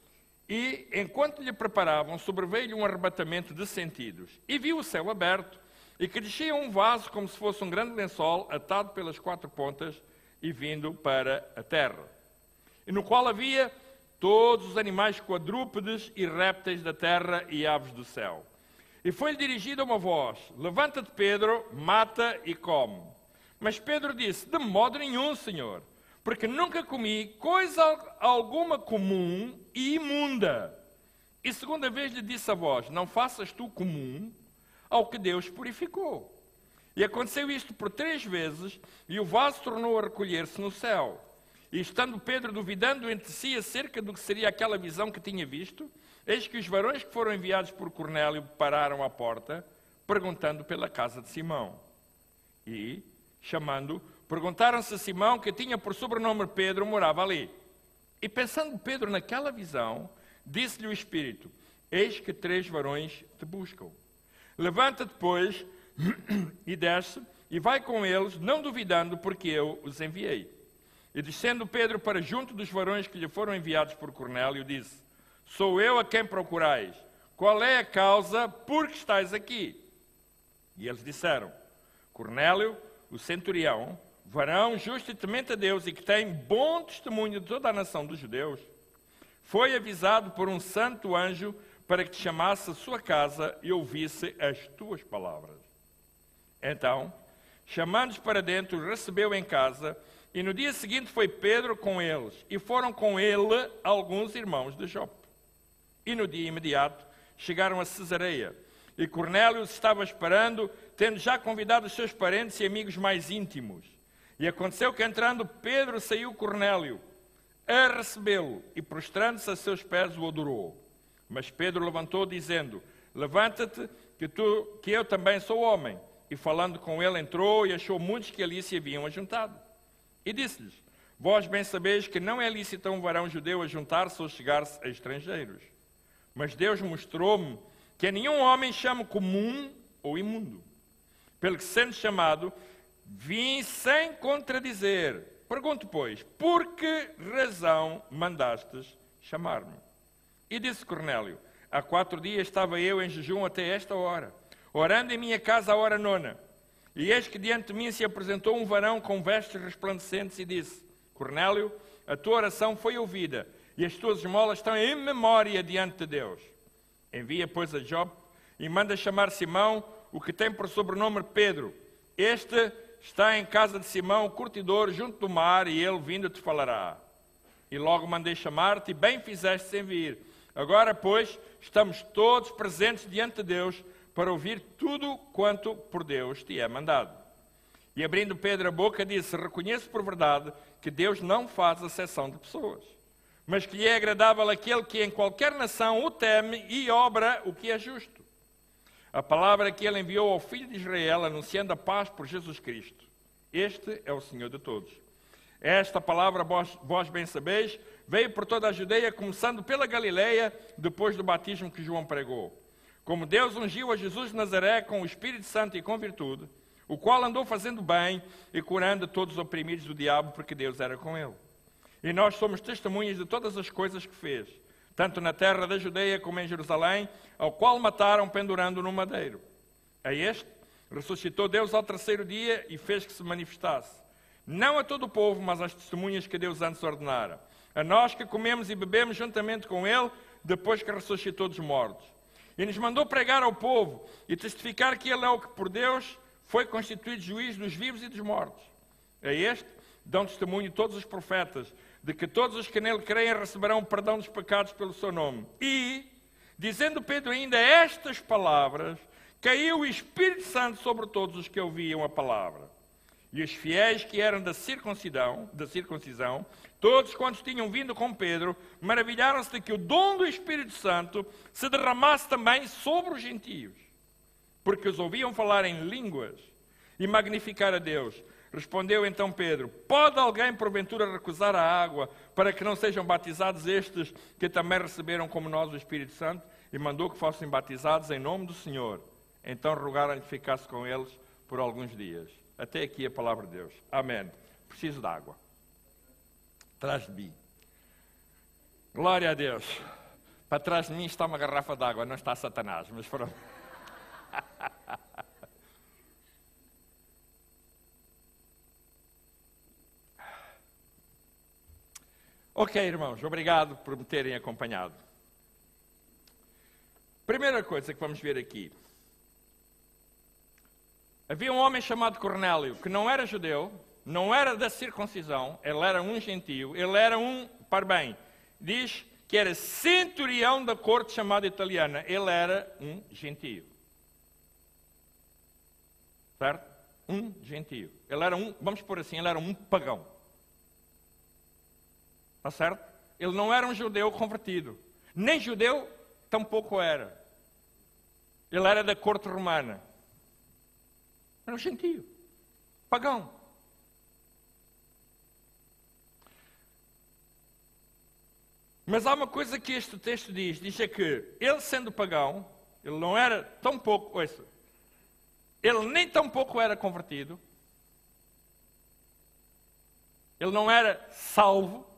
E, enquanto lhe preparavam, sobreveio-lhe um arrebatamento de sentidos. E viu o céu aberto, e que descia um vaso como se fosse um grande lençol, atado pelas quatro pontas, e vindo para a terra. E no qual havia todos os animais quadrúpedes e répteis da terra e aves do céu. E foi-lhe dirigida uma voz, levanta-te, Pedro, mata e come. Mas Pedro disse, de modo nenhum, Senhor, porque nunca comi coisa alguma comum e imunda. E segunda vez lhe disse a voz, não faças tu comum ao que Deus purificou. E aconteceu isto por três vezes, e o vaso tornou a recolher-se no céu. E estando Pedro duvidando entre si acerca do que seria aquela visão que tinha visto, eis que os varões que foram enviados por Cornélio pararam à porta, perguntando pela casa de Simão. E, chamando, perguntaram-se a Simão, que tinha por sobrenome Pedro, morava ali. E pensando Pedro naquela visão, disse-lhe o Espírito, eis que três varões te buscam. Levanta-te, pois, e desce, e vai com eles, não duvidando, porque eu os enviei. E descendo Pedro para junto dos varões que lhe foram enviados por Cornélio, disse, sou eu a quem procurais. Qual é a causa por que estáis aqui? E eles disseram, Cornélio, o centurião, varão justo e temente a Deus e que tem bom testemunho de toda a nação dos judeus, foi avisado por um santo anjo para que te chamasse a sua casa e ouvisse as tuas palavras. Então, chamando-os para dentro, recebeu em casa, e no dia seguinte foi Pedro com eles, e foram com ele alguns irmãos de Jope. E no dia imediato chegaram a Cesareia, e Cornélio os estava esperando, tendo já convidado os seus parentes e amigos mais íntimos. E aconteceu que entrando Pedro saiu Cornélio a recebê-lo, e prostrando-se a seus pés o adorou. Mas Pedro levantou dizendo, levanta-te, que, tu, que eu também sou homem. E falando com ele entrou e achou muitos que ali se haviam ajuntado. E disse-lhes, vós bem sabeis que não é lícito a um varão judeu ajuntar-se ou chegar-se a estrangeiros. Mas Deus mostrou-me que a nenhum homem chamo comum ou imundo. Pelo que sendo chamado, vim sem contradizer. Pergunto, pois, por que razão mandastes chamar-me? E disse Cornélio, há quatro dias estava eu em jejum até esta hora, orando em minha casa à hora nona. E eis que diante de mim se apresentou um varão com vestes resplandecentes e disse: Cornélio, a tua oração foi ouvida, e as tuas esmolas estão em memória diante de Deus. Envia, pois, a Jope e manda chamar Simão, o que tem por sobrenome Pedro. Este está em casa de Simão, o curtidor, junto do mar, e ele vindo te falará. E logo mandei chamar-te, e bem fizeste em vir. Agora, pois, estamos todos presentes diante de Deus para ouvir tudo quanto por Deus te é mandado. E abrindo Pedro a boca, disse: Reconheço por verdade que Deus não faz acepção de pessoas, mas que lhe é agradável aquele que em qualquer nação o teme e obra o que é justo. A palavra que ele enviou ao filho de Israel, anunciando a paz por Jesus Cristo. Este é o Senhor de todos. Esta palavra, vós, vós bem sabeis, veio por toda a Judeia, começando pela Galileia, depois do batismo que João pregou. Como Deus ungiu a Jesus de Nazaré com o Espírito Santo e com virtude, o qual andou fazendo bem e curando todos os oprimidos do diabo, porque Deus era com ele. E nós somos testemunhas de todas as coisas que fez, tanto na terra da Judeia como em Jerusalém, ao qual mataram pendurando no madeiro. A este ressuscitou Deus ao terceiro dia e fez que se manifestasse, não a todo o povo, mas às testemunhas que Deus antes ordenara, a nós que comemos e bebemos juntamente com ele, depois que ressuscitou dos mortos. E nos mandou pregar ao povo e testificar que ele é o que por Deus foi constituído juiz dos vivos e dos mortos. A este dão testemunho todos os profetas, de que todos os que nele creem receberão perdão dos pecados pelo seu nome. E, dizendo Pedro ainda estas palavras, caiu o Espírito Santo sobre todos os que ouviam a palavra. E os fiéis que eram da circuncisão, da circuncisão, todos quantos tinham vindo com Pedro, maravilharam-se de que o dom do Espírito Santo se derramasse também sobre os gentios, porque os ouviam falar em línguas e magnificar a Deus. Respondeu então Pedro: Pode alguém porventura recusar a água para que não sejam batizados estes que também receberam como nós o Espírito Santo? E mandou que fossem batizados em nome do Senhor. Então rogaram-lhe que ficasse com eles por alguns dias. Até aqui a palavra de Deus. Amém. Preciso de água. Atrás de mim. Glória a Deus. Para trás de mim está uma garrafa de água, não está Satanás, mas pronto. Ok, irmãos, obrigado por me terem acompanhado. Primeira coisa que vamos ver aqui. Havia um homem chamado Cornélio, que não era judeu, não era da circuncisão, ele era um gentio, ele era um, para bem, diz que era centurião da corte chamada italiana, ele era um gentio. Certo? Um gentio. Ele era um, vamos pôr assim, ele era um pagão. Está certo? Ele não era um judeu convertido. Nem judeu, tampouco era. Ele era da corte romana. Era um gentio. Pagão. Mas há uma coisa que este texto diz. Diz é que ele sendo pagão, ele não era tão pouco, ouça, ele nem tão pouco era convertido. Ele não era salvo.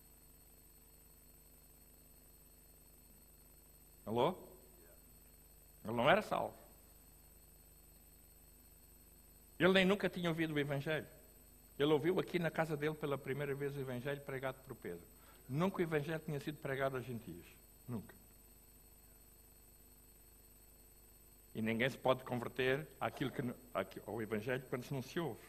Alô? Ele não era salvo. Ele nem nunca tinha ouvido o Evangelho. Ele ouviu aqui na casa dele pela primeira vez o Evangelho pregado por Pedro. Nunca o Evangelho tinha sido pregado aos gentios. Nunca. E ninguém se pode converter àquilo que, ao Evangelho quando se não se ouve.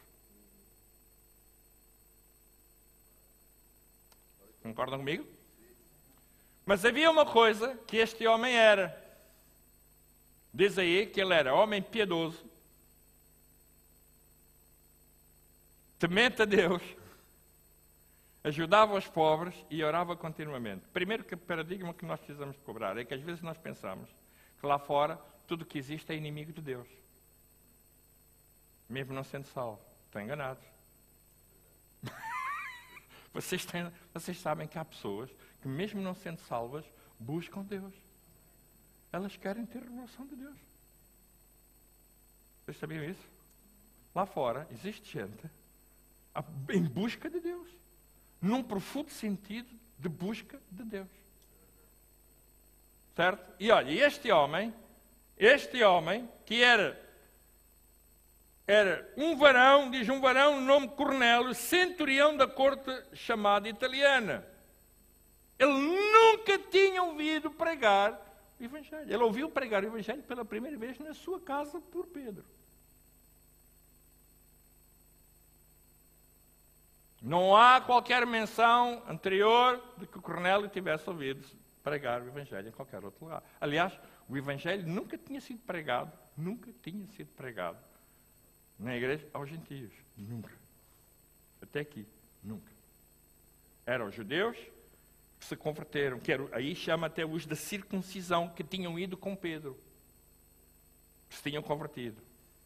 Concordam comigo? Mas havia uma coisa que este homem era. Diz aí que ele era homem piedoso, temente a Deus, ajudava os pobres e orava continuamente. Primeiro que paradigma que nós precisamos de cobrar é que às vezes nós pensamos que lá fora tudo que existe é inimigo de Deus. Mesmo não sendo salvo. Estão enganados. Vocês, têm, vocês sabem que há pessoas que mesmo não sendo salvas, buscam Deus. Elas querem ter revelação de Deus. Vocês sabiam isso? Lá fora existe gente em busca de Deus. Num profundo sentido de busca de Deus. certo? E olha, este homem, este homem, que era, era um varão, diz um varão, nome Cornélio, centurião da corte chamada italiana. Ele nunca tinha ouvido pregar o Evangelho. Ele ouviu pregar o Evangelho pela primeira vez na sua casa por Pedro. Não há qualquer menção anterior de que o Cornélio tivesse ouvido pregar o Evangelho em qualquer outro lugar. Aliás, o Evangelho nunca tinha sido pregado, nunca tinha sido pregado na igreja aos gentios. Nunca. Até aqui, nunca. Eram os judeus que se converteram, que era, aí chama até os da circuncisão, que tinham ido com Pedro, que se tinham convertido.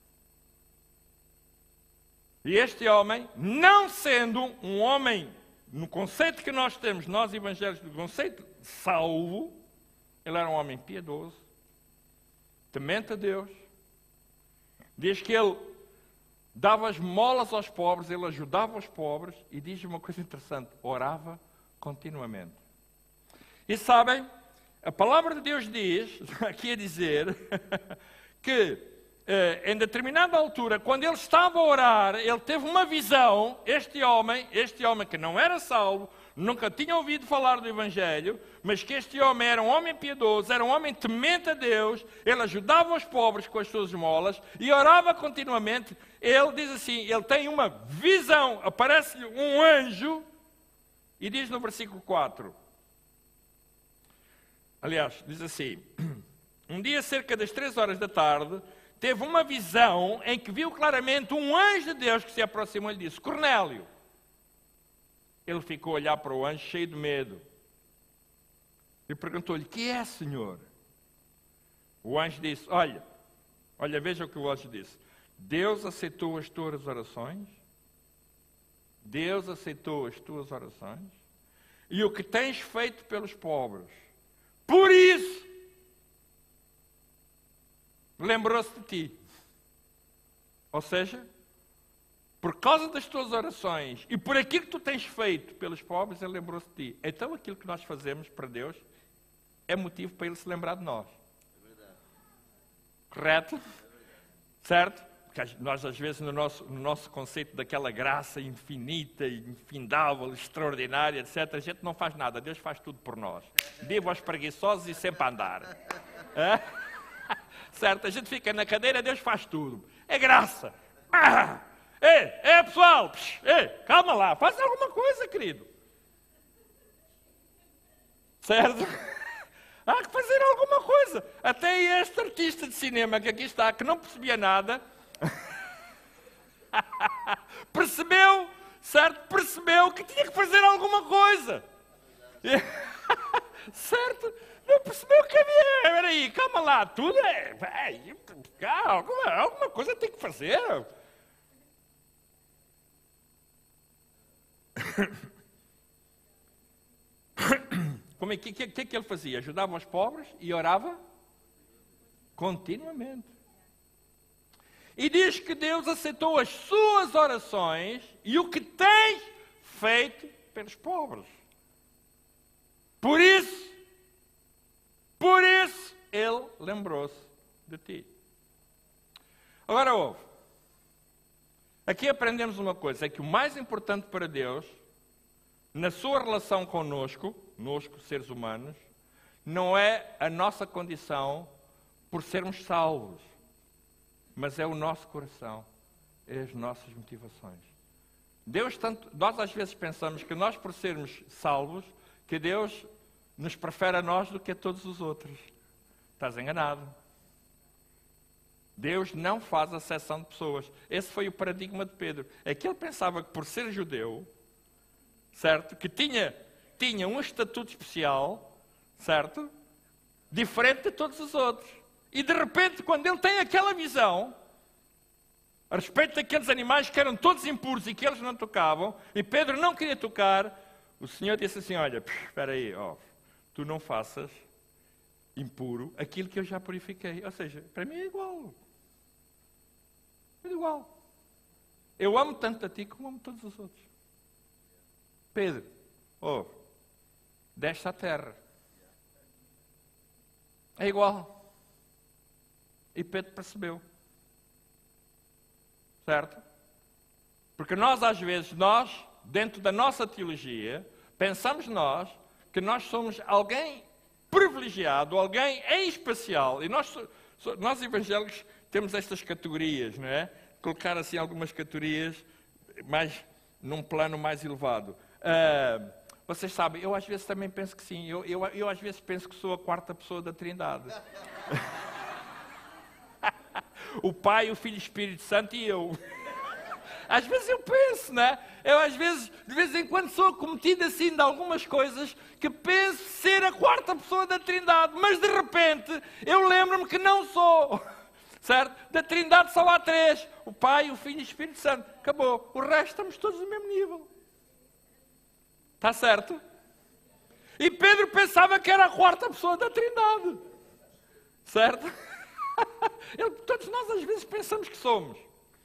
E este homem, não sendo um homem, no conceito que nós temos, nós evangélicos, do conceito de salvo, ele era um homem piedoso, temente a Deus. Diz que ele dava esmolas aos pobres, ele ajudava os pobres, e diz uma coisa interessante, orava continuamente. E sabem, a palavra de Deus diz, aqui a dizer, que eh, em determinada altura, quando ele estava a orar, ele teve uma visão, este homem, este homem que não era salvo, nunca tinha ouvido falar do Evangelho, mas que este homem era um homem piedoso, era um homem temente a Deus, ele ajudava os pobres com as suas esmolas e orava continuamente. Ele diz assim, ele tem uma visão, aparece-lhe um anjo e diz no versículo quatro, aliás, diz assim, um dia cerca das três horas da tarde, teve uma visão em que viu claramente um anjo de Deus que se aproximou e lhe disse, Cornélio. Ele ficou a olhar para o anjo cheio de medo. E perguntou-lhe, que é, Senhor? O anjo disse, olha, olha, veja o que o anjo disse. Deus aceitou as tuas orações. Deus aceitou as tuas orações. E o que tens feito pelos pobres. Por isso, lembrou-se de ti. Ou seja, por causa das tuas orações e por aquilo que tu tens feito pelos pobres, ele lembrou-se de ti. Então aquilo que nós fazemos para Deus é motivo para ele se lembrar de nós. É verdade. Correto? É verdade. Certo? Porque nós às vezes no nosso, no nosso conceito daquela graça infinita, infindável, extraordinária, etcétera, a gente não faz nada, Deus faz tudo por nós. Viva aos preguiçosos e sempre a andar. É? Certo? A gente fica na cadeira, Deus faz tudo. É graça. Ah! Ei, ei, pessoal, psh, ei, calma lá, faz alguma coisa, querido. Certo? Há que fazer alguma coisa. Até este artista de cinema que aqui está, que não percebia nada, percebeu, certo? Percebeu que tinha que fazer alguma coisa. Certo? Não percebeu que havia. Espera aí, calma lá, tudo é. é alguma, alguma coisa tem que fazer. Como é que, que, que, que ele fazia? Ajudava os pobres e orava continuamente. E diz que Deus aceitou as suas orações e o que tens feito pelos pobres. Por isso, por isso, ele lembrou-se de ti. Agora ouve. Aqui aprendemos uma coisa, é que o mais importante para Deus, na sua relação conosco, nosco, seres humanos, não é a nossa condição por sermos salvos, mas é o nosso coração, é as nossas motivações. Deus, tanto, nós às vezes pensamos que nós, por sermos salvos, que Deus nos prefere a nós do que a todos os outros. Estás enganado. Deus não faz acepção de pessoas. Esse foi o paradigma de Pedro. É que ele pensava que por ser judeu, certo? Que tinha, tinha um estatuto especial, certo? Diferente de todos os outros. E de repente, quando ele tem aquela visão, a respeito daqueles animais que eram todos impuros e que eles não tocavam, e Pedro não queria tocar, o Senhor disse assim, olha, espera aí, ó, tu não faças impuro aquilo que eu já purifiquei. Ou seja, para mim é igual. É igual. Eu amo tanto a ti como amo todos os outros. Pedro, oh, desce à terra. É igual. E Pedro percebeu. Certo? Porque nós, às vezes, nós, dentro da nossa teologia, pensamos nós que nós somos alguém privilegiado, alguém em especial. E nós, nós evangélicos temos estas categorias, não é? Colocar assim algumas categorias mais, num plano mais elevado. Uh, vocês sabem, eu às vezes também penso que sim. Eu, eu, eu às vezes penso que sou a quarta pessoa da Trindade. O Pai, o Filho e o Espírito Santo e eu. Às vezes eu penso, né? Eu às vezes, de vez em quando sou acometido assim de algumas coisas que penso ser a quarta pessoa da Trindade, mas de repente eu lembro-me que não sou. Certo? Da Trindade só há três. O Pai, o Filho e o Espírito Santo. Acabou. O resto estamos todos no mesmo nível. Está certo? E Pedro pensava que era a quarta pessoa da Trindade. Certo? Ele, todos nós às vezes pensamos que somos.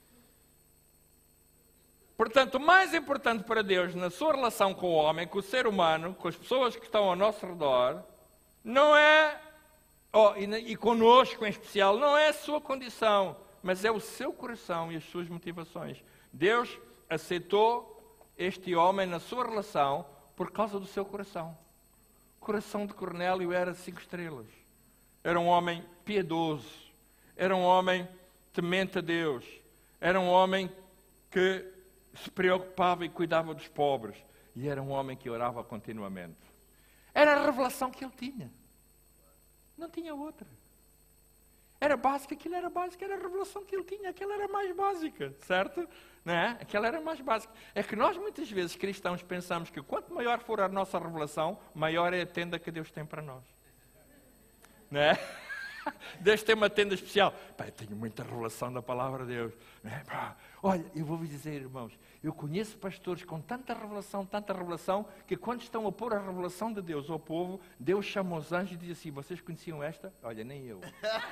Portanto, o mais importante para Deus na sua relação com o homem, com o ser humano, com as pessoas que estão ao nosso redor, não é, oh, e, e connosco em especial, não é a sua condição, mas é o seu coração e as suas motivações. Deus aceitou este homem na sua relação por causa do seu coração. O coração de Cornélio era cinco estrelas. Era um homem piedoso. Era um homem temente a Deus. Era um homem que se preocupava e cuidava dos pobres. E era um homem que orava continuamente. Era a revelação que ele tinha. Não tinha outra. Era básica, aquilo era básico, era a revelação que ele tinha. Aquela era mais básica, certo? Não é? Aquela era mais básica. É que nós muitas vezes, cristãos, pensamos que quanto maior for a nossa revelação, maior é a tenda que Deus tem para nós. Não é? Deus tem uma tenda especial. Pá, eu tenho muita revelação da palavra de Deus. É, pá, olha, eu vou-vos dizer, irmãos, eu conheço pastores com tanta revelação, tanta revelação, que quando estão a pôr a revelação de Deus ao povo, Deus chama os anjos e diz assim, vocês conheciam esta? Olha, nem eu.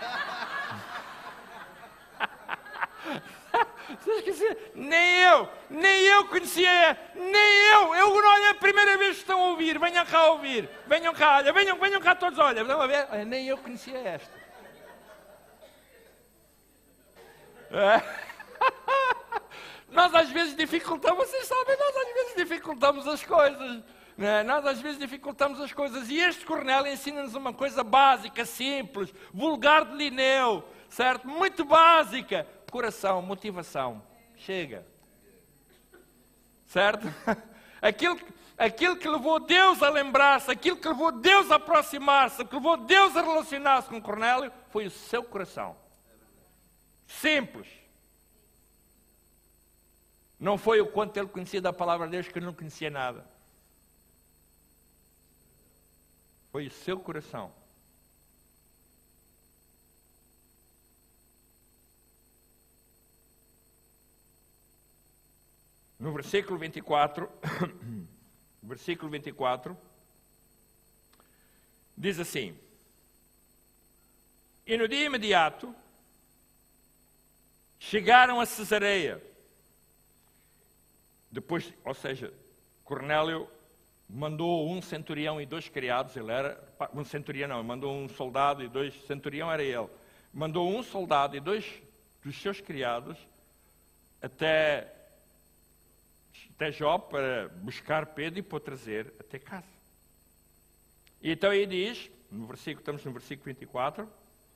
Vocês conheciam? Nem eu, nem eu conhecia, nem eu. Eu, olha, é a primeira vez que estão a ouvir, venham cá a ouvir, venham cá, olha, venham, venham cá todos, olha, estão a ver? Olha, nem eu conhecia esta. É. Nós às vezes dificultamos, vocês sabem, nós às vezes dificultamos as coisas. Né? Nós às vezes dificultamos as coisas. E este Cornélio ensina-nos uma coisa básica, simples, vulgar de Lineu, certo? Muito básica. Coração, motivação. Chega. Certo? Aquilo, aquilo que levou Deus a lembrar-se, aquilo que levou Deus a aproximar-se, que levou Deus a relacionar-se com Cornélio, foi o seu coração. Simples. Não foi o quanto ele conhecia da palavra de Deus, que ele não conhecia nada. Foi o seu coração. No versículo vinte e quatro, versículo vinte e quatro, diz assim: e no dia imediato chegaram a Cesareia. Depois, ou seja, Cornélio mandou um centurião e dois criados, ele era, um centurião não, mandou um soldado e dois, centurião era ele, mandou um soldado e dois dos seus criados até, até Jope para buscar Pedro e para o trazer até casa. E então aí diz, no versículo, estamos no versículo vinte e quatro,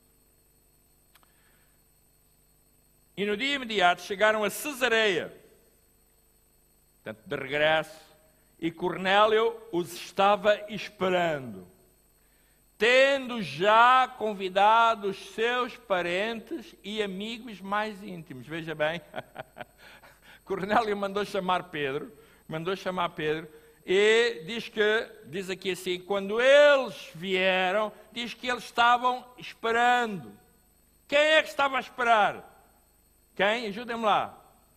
e no dia imediato chegaram a Cesareia, portanto, de regresso, e Cornélio os estava esperando, tendo já convidado os seus parentes e amigos mais íntimos. Veja bem, Cornélio mandou chamar Pedro, mandou chamar Pedro, e diz que, diz aqui assim, quando eles vieram, diz que eles estavam esperando. Quem é que estava a esperar? Quem? Ajudem-me lá.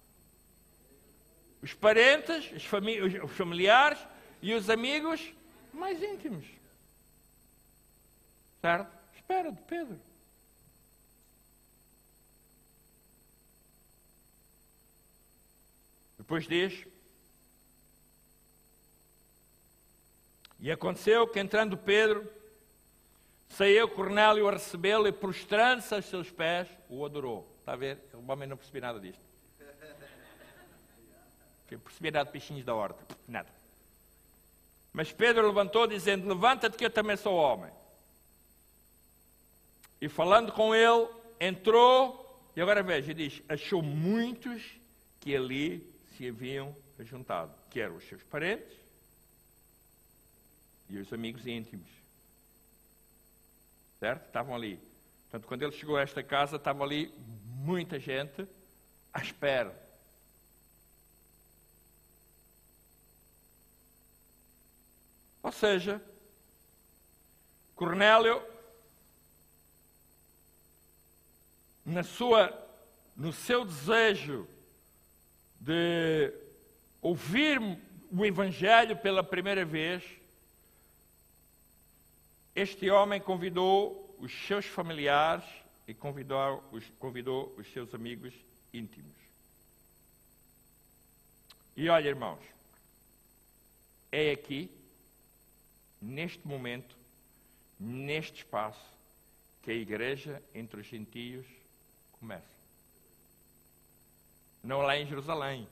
Os parentes, os, fami- os familiares e os amigos mais íntimos. Certo? Espera de Pedro. Depois diz: e aconteceu que entrando Pedro, Saiu Cornélio a recebê-lo e, prostrando-se aos seus pés, o adorou. Está a ver? O homem não percebia nada disto. Não percebia nada de peixinhos da horta. Nada. Mas Pedro levantou, dizendo: levanta-te que eu também sou homem. E falando com ele, entrou, e agora veja, diz, achou muitos que ali se haviam ajuntado, que eram os seus parentes e os amigos íntimos. Certo? Estavam ali. Portanto, quando ele chegou a esta casa, estava ali muita gente à espera. Ou seja, Cornélio, na sua, no seu desejo de ouvir o Evangelho pela primeira vez, este homem convidou os seus familiares e convidou os, convidou os seus amigos íntimos. E olha, irmãos, é aqui, neste momento, neste espaço, que a igreja entre os gentios começa. Não lá em Jerusalém.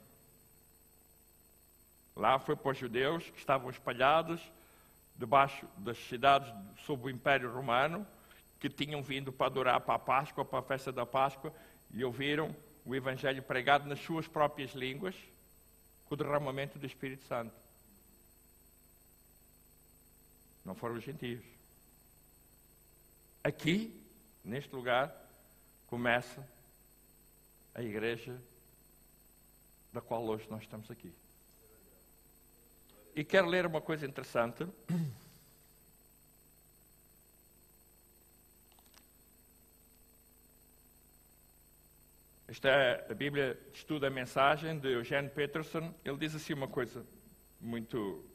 Lá foi para os judeus que estavam espalhados debaixo das cidades sob o Império Romano, que tinham vindo para adorar para a Páscoa, para a festa da Páscoa, e ouviram o Evangelho pregado nas suas próprias línguas, com o derramamento do Espírito Santo. Não foram os gentios. Aqui, neste lugar, começa a igreja da qual hoje nós estamos aqui. E quero ler uma coisa interessante. Esta é a Bíblia de Estudo a Mensagem, de Eugene Peterson. Ele diz assim uma coisa muito,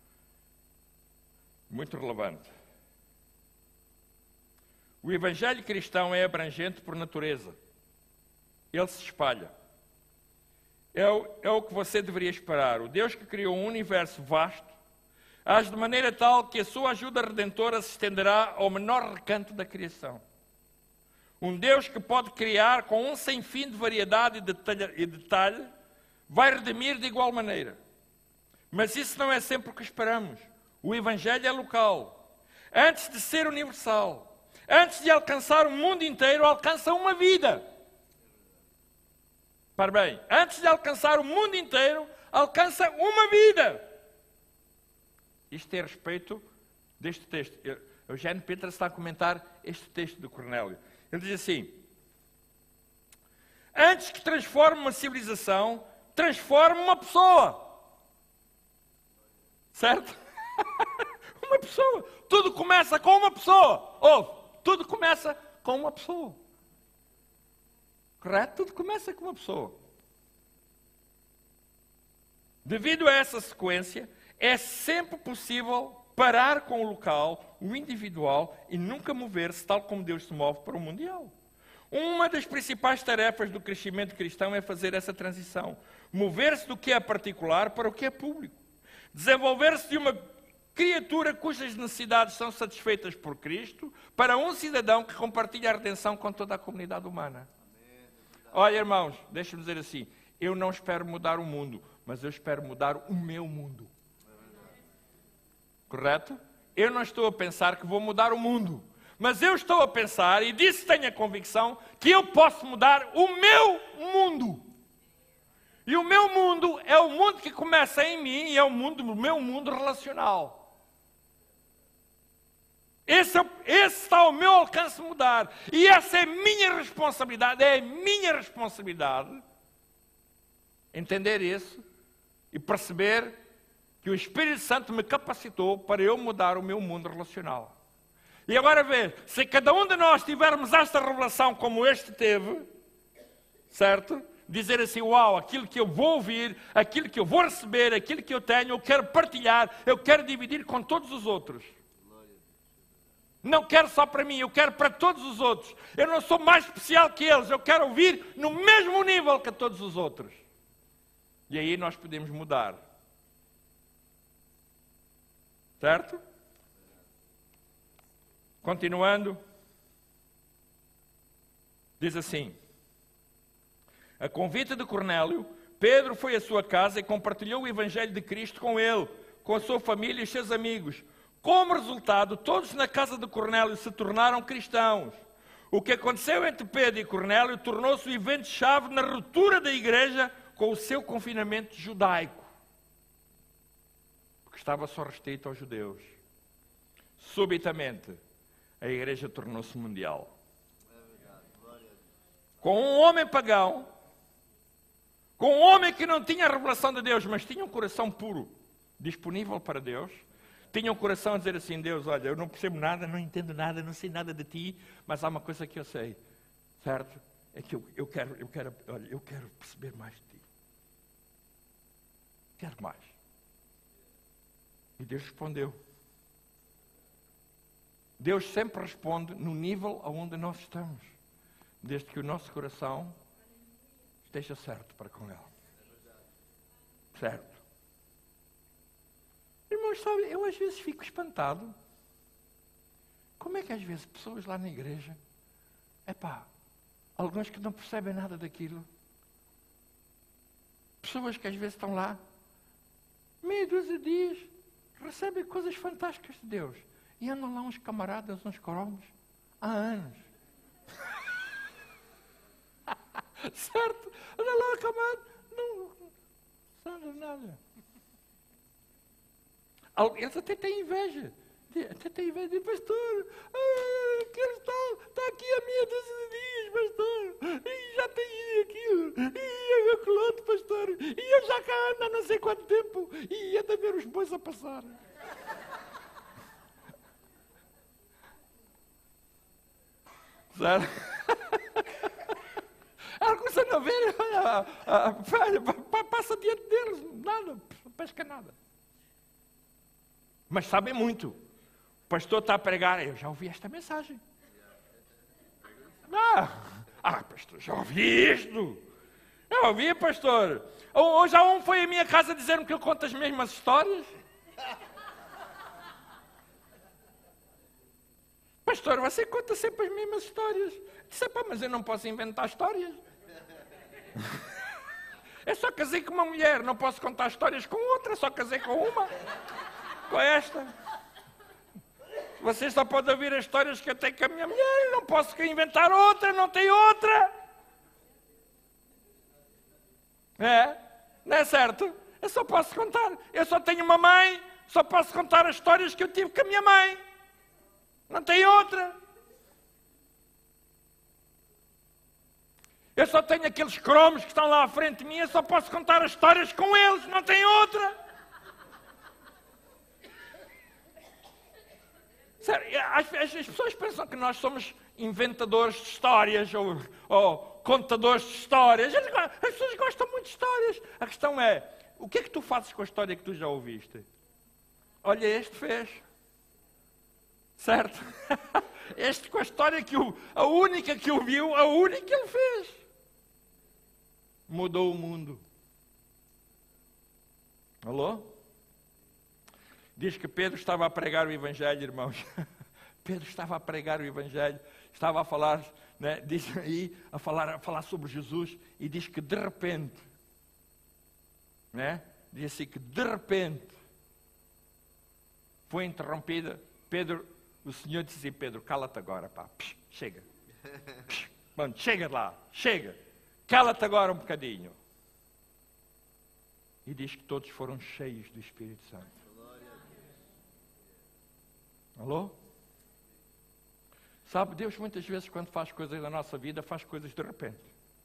muito relevante. O Evangelho cristão é abrangente por natureza. Ele se espalha. É o, é o que você deveria esperar. O Deus que criou um universo vasto age de maneira tal que a sua ajuda redentora se estenderá ao menor recanto da criação. Um Deus que pode criar com um sem fim de variedade e detalhe, e detalhe vai redimir de igual maneira. Mas isso não é sempre o que esperamos. O Evangelho é local. Antes de ser universal, antes de alcançar o mundo inteiro, alcança uma vida. Para bem, antes de alcançar o mundo inteiro, alcança uma vida. Isto é a respeito deste texto. Eugene Peterson está a comentar este texto de Cornélio. Ele diz assim: antes que transforme uma civilização, transforme uma pessoa. Certo? Uma pessoa. Tudo começa com uma pessoa. Ou, tudo começa com uma pessoa. Correto? Tudo começa com uma pessoa. Devido a essa sequência, é sempre possível parar com o local, o individual, e nunca mover-se tal como Deus se move para o mundial. Uma das principais tarefas do crescimento cristão é fazer essa transição. Mover-se do que é particular para o que é público. Desenvolver-se de uma criatura cujas necessidades são satisfeitas por Cristo para um cidadão que compartilha a redenção com toda a comunidade humana. Olha, irmãos, deixa-me dizer assim, eu não espero mudar o mundo, mas eu espero mudar o meu mundo. Correto? Eu não estou a pensar que vou mudar o mundo, mas eu estou a pensar, e disso tenho a convicção, que eu posso mudar o meu mundo. E o meu mundo é o mundo que começa em mim e é o mundo, o meu mundo relacional. Esse, esse está ao meu alcance mudar. E essa é a minha responsabilidade, é a minha responsabilidade entender isso e perceber que o Espírito Santo me capacitou para eu mudar o meu mundo relacional. E agora vê, se cada um de nós tivermos esta revelação como este teve, certo? Dizer assim, uau, aquilo que eu vou ouvir, aquilo que eu vou receber, aquilo que eu tenho, eu quero partilhar, eu quero dividir com todos os outros. Não quero só para mim, eu quero para todos os outros. Eu não sou mais especial que eles, eu quero ouvir no mesmo nível que todos os outros. E aí nós podemos mudar. Certo? Continuando, diz assim: a convite de Cornélio, Pedro foi à sua casa e compartilhou o Evangelho de Cristo com ele, com a sua família e os seus amigos. Como resultado, todos na casa de Cornélio se tornaram cristãos. O que aconteceu entre Pedro e Cornélio tornou-se o evento-chave na ruptura da igreja com o seu confinamento judaico, porque estava só restrito aos judeus. Subitamente, a igreja tornou-se mundial. Com um homem pagão, com um homem que não tinha a revelação de Deus, mas tinha um coração puro, disponível para Deus, tinha um coração a dizer assim: Deus, olha, eu não percebo nada, não entendo nada, não sei nada de ti, mas há uma coisa que eu sei, certo? É que eu, eu quero, eu quero, olha, eu quero perceber mais de ti. Quero mais. E Deus respondeu. Deus sempre responde no nível aonde nós estamos, desde que o nosso coração esteja certo para com Ele. Certo? Irmãos, sabe, eu às vezes fico espantado. Como é que às vezes pessoas lá na igreja, epá, alguns que não percebem nada daquilo, pessoas que às vezes estão lá, meia dúzia de dias, recebem coisas fantásticas de Deus, e andam lá uns camaradas, uns cromos, há anos. Certo? Anda lá, camarada, não sabe nada. Eles até têm inveja. Até têm inveja de pastor. Ah, aquele está, está aqui a meia dúzia de dias, pastor. E já tem aquilo. E aquele outro, pastor. E eu já cá ando há não sei quanto tempo. E ando a ver os bois a passar. Certo? Alguns a não ver, passa diante deles, nada, pesca nada. Mas sabem muito. O pastor está a pregar, eu já ouvi esta mensagem. Ah, ah pastor, já ouvi isto. Já ouvi, pastor. Ou, ou já um foi à minha casa dizer-me que eu conto as mesmas histórias. Pastor, você conta sempre as mesmas histórias. Disse, pá, mas eu não posso inventar histórias. Eu só casei com uma mulher, não posso contar histórias com outra, só casei com uma. Com esta. Você só pode ouvir as histórias que eu tenho com a minha mulher, não posso inventar outra, não tem outra. É? Não é certo? Eu só posso contar. Eu só tenho uma mãe, só posso contar as histórias que eu tive com a minha mãe. Não tem outra. Eu só tenho aqueles cromos que estão lá à frente de mim, eu só posso contar as histórias com eles, não tem outra. Sério, as, as, as pessoas pensam que nós somos inventadores de histórias ou, ou contadores de histórias. As pessoas gostam muito de histórias. A questão é, o que é que tu fazes com a história que tu já ouviste? Olha, este fez. Certo? Este com a história que o, a única que ouviu, a única que ele fez. Mudou o mundo. Alô? Diz que Pedro estava a pregar o Evangelho, irmãos. Pedro estava a pregar o Evangelho, estava a falar, né, diz aí, a falar, a falar sobre Jesus, e diz que de repente, né, diz assim que de repente foi interrompida. Pedro, o Senhor disse assim, Pedro, cala-te agora, pá, Psh, chega. Psh, bom, chega lá, chega. Cala-te agora um bocadinho. E diz que todos foram cheios do Espírito Santo. Alô? Sabe, Deus muitas vezes quando faz coisas na nossa vida, faz coisas de repente.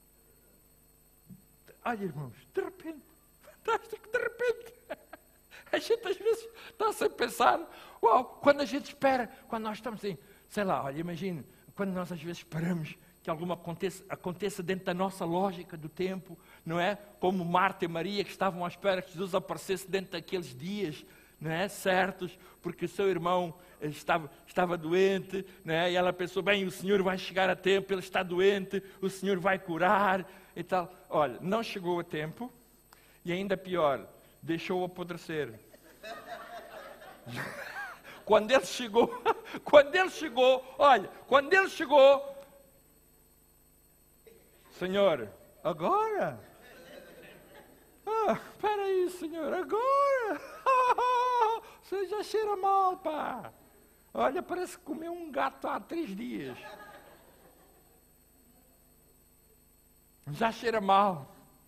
Olha, irmãos, de repente. Fantástico, de repente. A gente às vezes está-se a pensar, uau, quando a gente espera, quando nós estamos em, sei lá, olha, imagine, quando nós às vezes esperamos que alguma aconteça, aconteça dentro da nossa lógica do tempo, não é? Como Marta e Maria que estavam à espera que Jesus aparecesse dentro daqueles dias, não é? Certos, porque o seu irmão estava, estava doente, não é? E ela pensou, bem, o Senhor vai chegar a tempo, ele está doente, o Senhor vai curar e tal. Olha, não chegou a tempo e ainda pior, deixou apodrecer. Quando ele chegou, Quando ele chegou, olha, quando ele chegou, Senhor, agora? Ah, espera aí, Senhor, agora? Você já cheira mal, pá. Olha, parece que comeu um gato há três dias. Já cheira mal.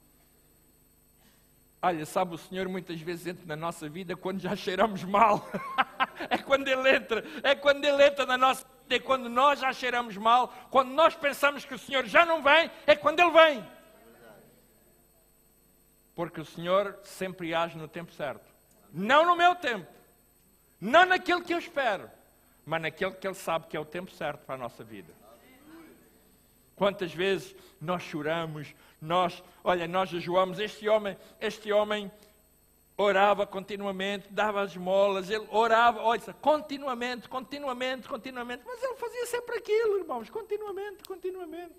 Olha, sabe, o Senhor muitas vezes entra na nossa vida quando já cheiramos mal. É quando Ele entra, é quando Ele entra na nossa vida, é quando nós já cheiramos mal, quando nós pensamos que o Senhor já não vem, é quando Ele vem. Porque o Senhor sempre age no tempo certo. Não no meu tempo, não naquele que eu espero, mas naquele que Ele sabe que é o tempo certo para a nossa vida. Quantas vezes nós choramos, nós, olha, nós jejuamos, este homem, este homem orava continuamente, dava as esmolas, ele orava, olha, continuamente, continuamente, continuamente, mas ele fazia sempre aquilo, irmãos, continuamente, continuamente.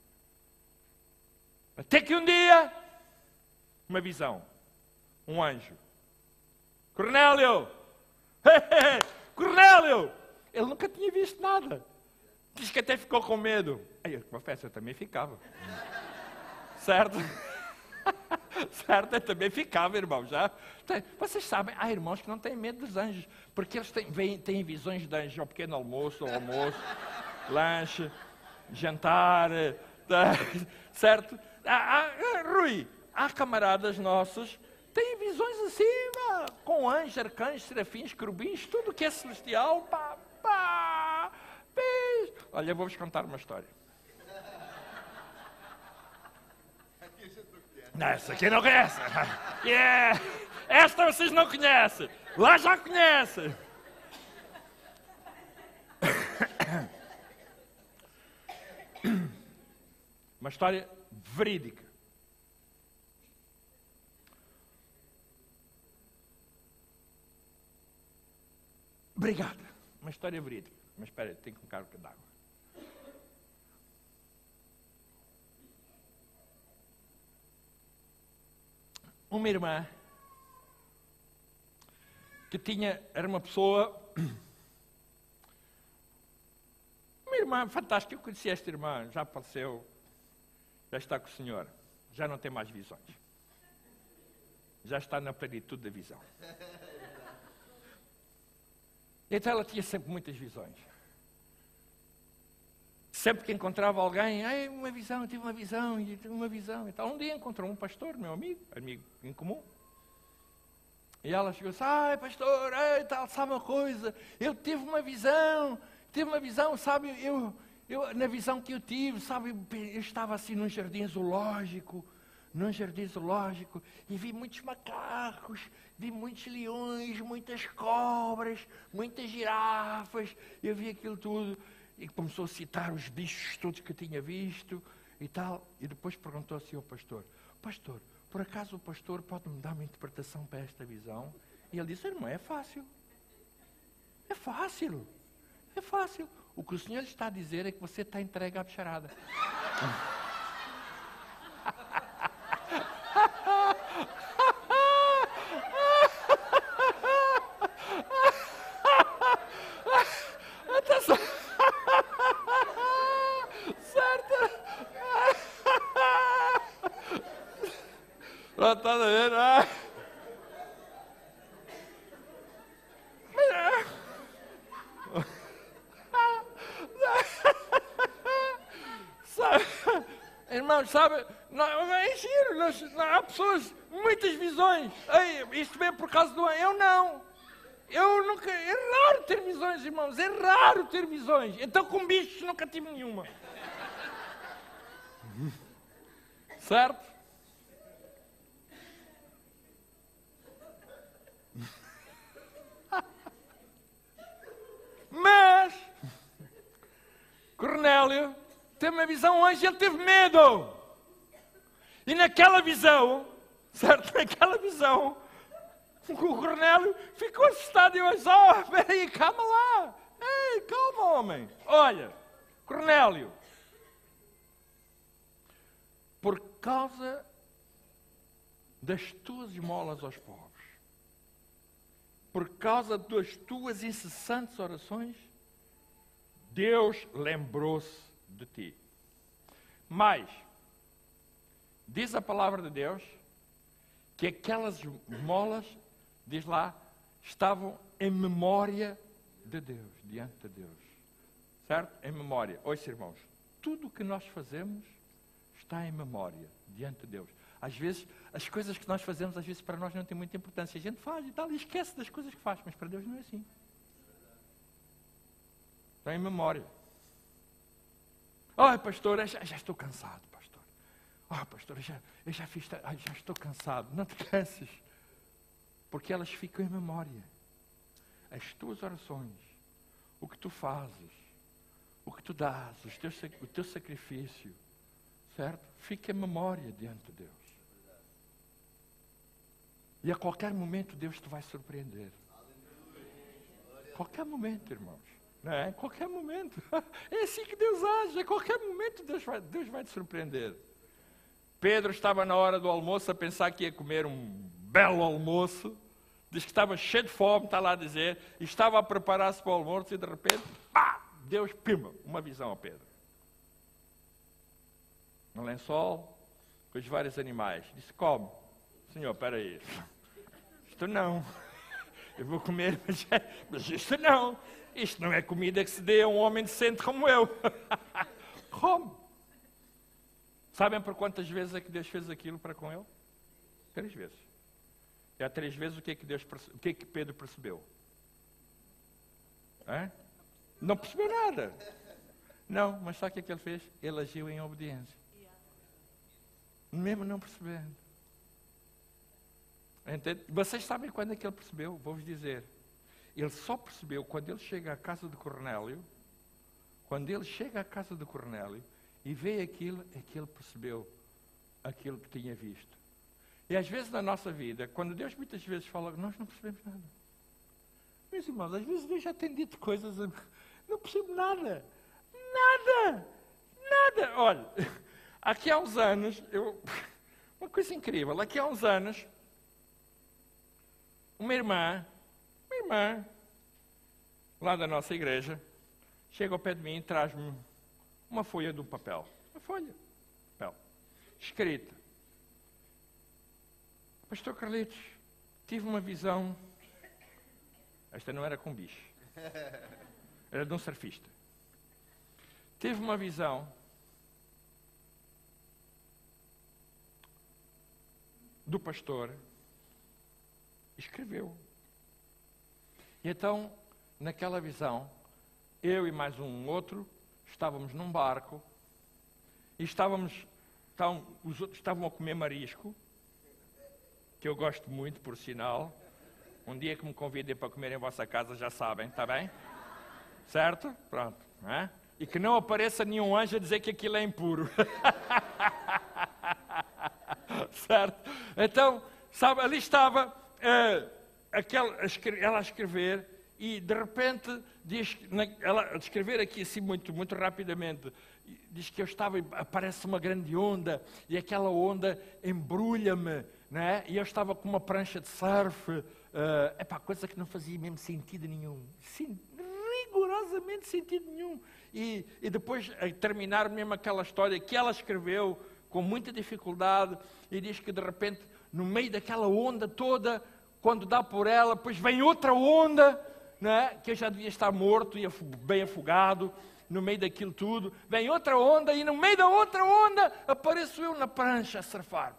Até que um dia, uma visão, um anjo. Cornélio! Cornélio! Ele nunca tinha visto nada. Diz que até ficou com medo. Aí eu confesso, eu também ficava. Certo? Certo, eu também ficava, irmão. Já. Vocês sabem, há irmãos que não têm medo dos anjos, porque eles têm, vêm, têm visões de anjos ao pequeno almoço, ao almoço, lanche, jantar, tá, certo? Há, há, Rui, há camaradas nossos que têm visões assim, com anjos, arcanjos, serafins, querubins, tudo que é celestial, pá, pá, pá. Olha, eu vou-vos contar uma história. Não, essa aqui não conhece. Yeah. Esta vocês não conhecem. Lá já conhecem. Uma história verídica. Obrigado. Uma história verídica. Mas espera aí, tenho que colocar um bocadinho de água. Uma irmã que tinha, era uma pessoa, uma irmã fantástica. Eu conheci esta irmã, já faleceu, já está com o Senhor, já não tem mais visões, já está na plenitude da visão. Então ela tinha sempre muitas visões. Sempre que encontrava alguém, ai, uma visão, eu tive uma visão, e tive uma visão e tal. Um dia encontrou um pastor, meu amigo, amigo em comum. E ela chegou assim, ai, pastor, ai, tal, sabe uma coisa, eu tive uma visão, tive uma visão, sabe, eu, eu, na visão que eu tive, sabe, eu estava assim num jardim zoológico, num jardim zoológico, e vi muitos macacos, vi muitos leões, muitas cobras, muitas girafas, eu vi aquilo tudo. E começou a citar os bichos todos que tinha visto e tal. E depois perguntou assim ao pastor, pastor, por acaso o pastor pode me dar uma interpretação para esta visão? E ele disse, irmão, é fácil. É fácil. É fácil. O que o Senhor está a dizer é que você está entregue à bicharada. Está a ver? Ah. Sabe, irmãos, sabe, não, é giro, nós, não, há pessoas, muitas visões. Ei, isto vem por causa do... Eu não. Eu nunca... É raro ter visões, irmãos, é raro ter visões. Então com bichos nunca tive nenhuma. Certo? Mas Cornélio teve uma visão antes e ele teve medo. E naquela visão, certo? Naquela visão, o Cornélio ficou assustado e eu disse, oh, espera aí, calma lá. Ei, calma, homem. Olha, Cornélio, por causa das tuas esmolas aos pobres, por causa das tuas incessantes orações, Deus lembrou-se de ti. Mas, diz a palavra de Deus, que aquelas molas, diz lá, estavam em memória de Deus, diante de Deus. Certo? Em memória. Ouça, irmãos, tudo o que nós fazemos está em memória, diante de Deus. Às vezes, as coisas que nós fazemos, às vezes para nós não tem muita importância. A gente faz e tal, e esquece das coisas que faz, mas para Deus não é assim. Está em memória. Ai, pastor, eu já, já estou cansado, pastor. Ai, pastor, eu já, eu já fiz, ai, já estou cansado. Não te canses, porque elas ficam em memória. As tuas orações, o que tu fazes, o que tu dás, os teus, o teu sacrifício, certo? Fica em memória diante de Deus. E a qualquer momento Deus te vai surpreender. Qualquer momento, irmãos. Não é? Qualquer momento. É assim que Deus age. A qualquer momento Deus vai, Deus vai te surpreender. Pedro estava na hora do almoço a pensar que ia comer um belo almoço. Diz que estava cheio de fome, está lá a dizer. E estava a preparar-se para o almoço e de repente, pá, Deus, pima, uma visão a Pedro. Um lençol com os vários animais. Disse, come. Senhor, espera aí. Isto não. Eu vou comer, mas, mas isto não. Isto não é comida que se dê a um homem decente como eu. Come. Sabem por quantas vezes é que Deus fez aquilo para com ele? Três vezes. E há três vezes o que é que, Deus, o que, é que Pedro percebeu? É? Não percebeu nada. Não, mas sabe o que é que ele fez? Ele agiu em obediência. Mesmo não percebendo. Entende? Vocês sabem quando é que ele percebeu? Vou-vos dizer. Ele só percebeu quando ele chega à casa de Cornélio, quando ele chega à casa de Cornélio e vê aquilo, é que ele percebeu aquilo que tinha visto. E às vezes na nossa vida, quando Deus muitas vezes fala, nós não percebemos nada. Meus irmãos, às vezes Deus já tem dito coisas, não percebo nada. Nada! Nada! Olha, aqui há uns anos, eu, uma coisa incrível, aqui há uns anos, uma irmã, uma irmã, lá da nossa igreja, chega ao pé de mim e traz-me uma folha de um papel. Uma folha, papel, escrita. Pastor Carlitos, tive uma visão, esta não era com bicho, era de um surfista. Tive uma visão do pastor, escreveu. E então, naquela visão, eu e mais um outro, estávamos num barco, e estávamos, estavam, os outros estavam a comer marisco, que eu gosto muito, por sinal. Um dia que me convidem para comer em vossa casa, já sabem, está bem? Certo? Pronto. Não é? E que não apareça nenhum anjo a dizer que aquilo é impuro. Certo? Então, sabe, ali estava uh, aquela, ela a escrever e de repente, diz, na, ela a escrever aqui assim muito, muito rapidamente, diz que eu estava, aparece uma grande onda e aquela onda embrulha-me, não é? E eu estava com uma prancha de surf, uh, epá, coisa que não fazia mesmo sentido nenhum. Sim, rigorosamente sentido nenhum. E, e depois, a terminar mesmo aquela história que ela escreveu com muita dificuldade, e diz que de repente, no meio daquela onda toda, quando dá por ela, depois vem outra onda, não é? Que eu já devia estar morto e bem afogado, no meio daquilo tudo, vem outra onda, e no meio da outra onda, apareço eu na prancha a surfar.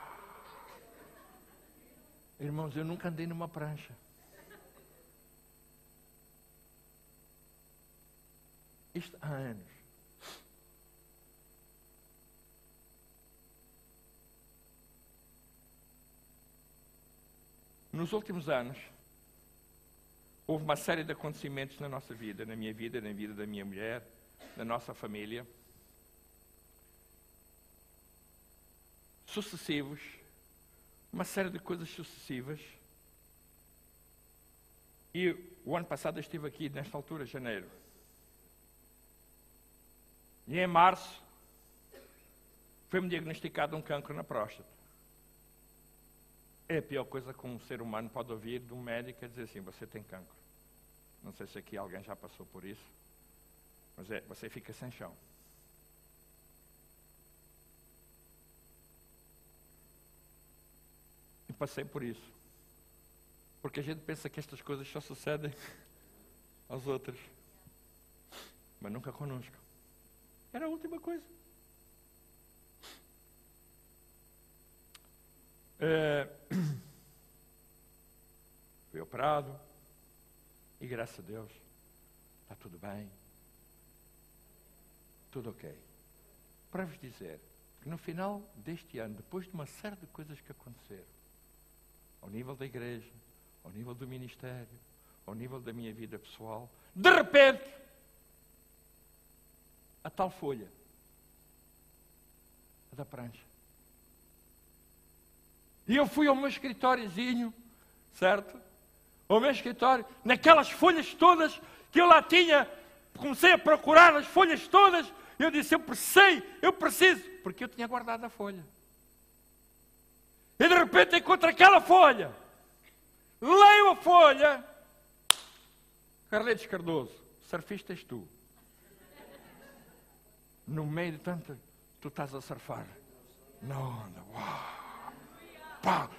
Irmãos, eu nunca andei numa prancha. Isto há anos. Nos últimos anos, houve uma série de acontecimentos na nossa vida, na minha vida, na vida da minha mulher, na nossa família, sucessivos, uma série de coisas sucessivas. E o ano passado eu estive aqui, nesta altura, janeiro. E em março, foi-me diagnosticado um cancro na próstata. É a pior coisa que um ser humano pode ouvir de um médico, é dizer assim, você tem cancro. Não sei se aqui alguém já passou por isso. Mas é, você fica sem chão. E passei por isso. Porque a gente pensa que estas coisas só sucedem aos outros. Mas nunca conosco. Era a última coisa. É, fui operado. E graças a Deus, está tudo bem. Tudo ok. Para vos dizer que no final deste ano, depois de uma série de coisas que aconteceram, ao nível da igreja, ao nível do ministério, ao nível da minha vida pessoal, de repente, a tal folha, a da prancha. E eu fui ao meu escritóriozinho, certo? Ao meu escritório, naquelas folhas todas que eu lá tinha, comecei a procurar as folhas todas, e eu disse, eu preciso, eu preciso, porque eu tinha guardado a folha. E de repente encontro aquela folha, leio a folha, Carletos Cardoso, surfista és tu. No meio de tanta, tu estás a surfar. Na onda, uau, pá,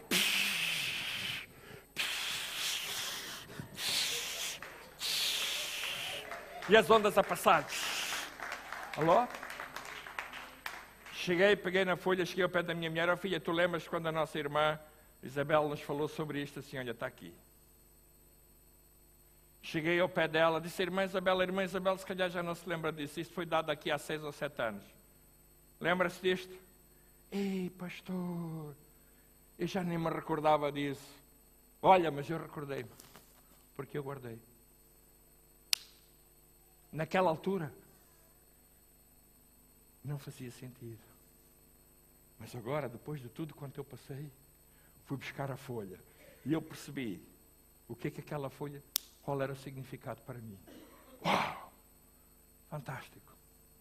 e as ondas a passar. Alô? Cheguei, peguei na folha, cheguei ao pé da minha mulher. Oh, filha, tu lembras quando a nossa irmã Isabel nos falou sobre isto? Assim, olha, está aqui. Cheguei ao pé dela, disse, irmã Isabel, a irmã Isabel se calhar já não se lembra disso. Isto foi dado aqui há seis ou sete anos. Lembra-se disto? Ei, pastor, eu já nem me recordava disso. Olha, mas eu recordei-me, porque eu guardei. Naquela altura, não fazia sentido. Mas agora, depois de tudo quanto eu passei, fui buscar a folha. E eu percebi o que é que aquela folha, qual era o significado para mim. Uau! Fantástico.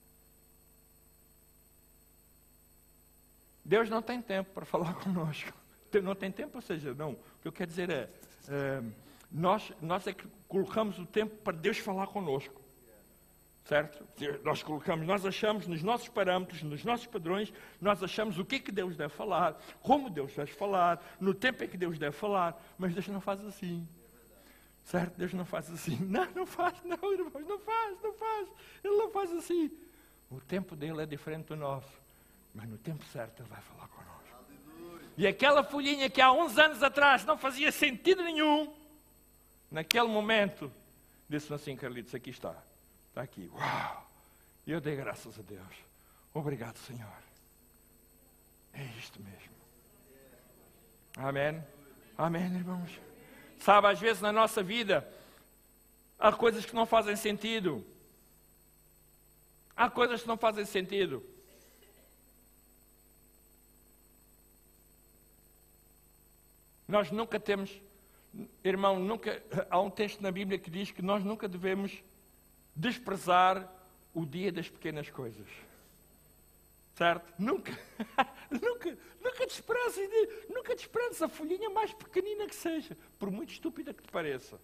Deus não tem tempo para falar conosco. Não tem tempo, ou seja, não. O que eu quero dizer é, é nós, nós é que colocamos o tempo para Deus falar conosco. Certo? Nós colocamos, nós achamos nos nossos parâmetros, nos nossos padrões, nós achamos o que é que Deus deve falar, como Deus deve falar, no tempo em que Deus deve falar, mas Deus não faz assim. Certo? Deus não faz assim. Não, não faz, não, irmãos, não faz, não faz. Ele não faz assim. O tempo dele é diferente do nosso, mas no tempo certo Ele vai falar connosco. E aquela folhinha que há uns anos atrás não fazia sentido nenhum, naquele momento, disse-me assim, Carlitos, aqui está. Está aqui, uau! E eu dei graças a Deus. Obrigado, Senhor. É isto mesmo. Amém? Amém, irmãos? Sabe, às vezes na nossa vida, há coisas que não fazem sentido. Há coisas que não fazem sentido. Nós nunca temos, irmão, nunca, há um texto na Bíblia que diz que nós nunca devemos desprezar o dia das pequenas coisas. Certo? Nunca, nunca, nunca desprezes, nunca desprezes a folhinha mais pequenina que seja, por muito estúpida que te pareça.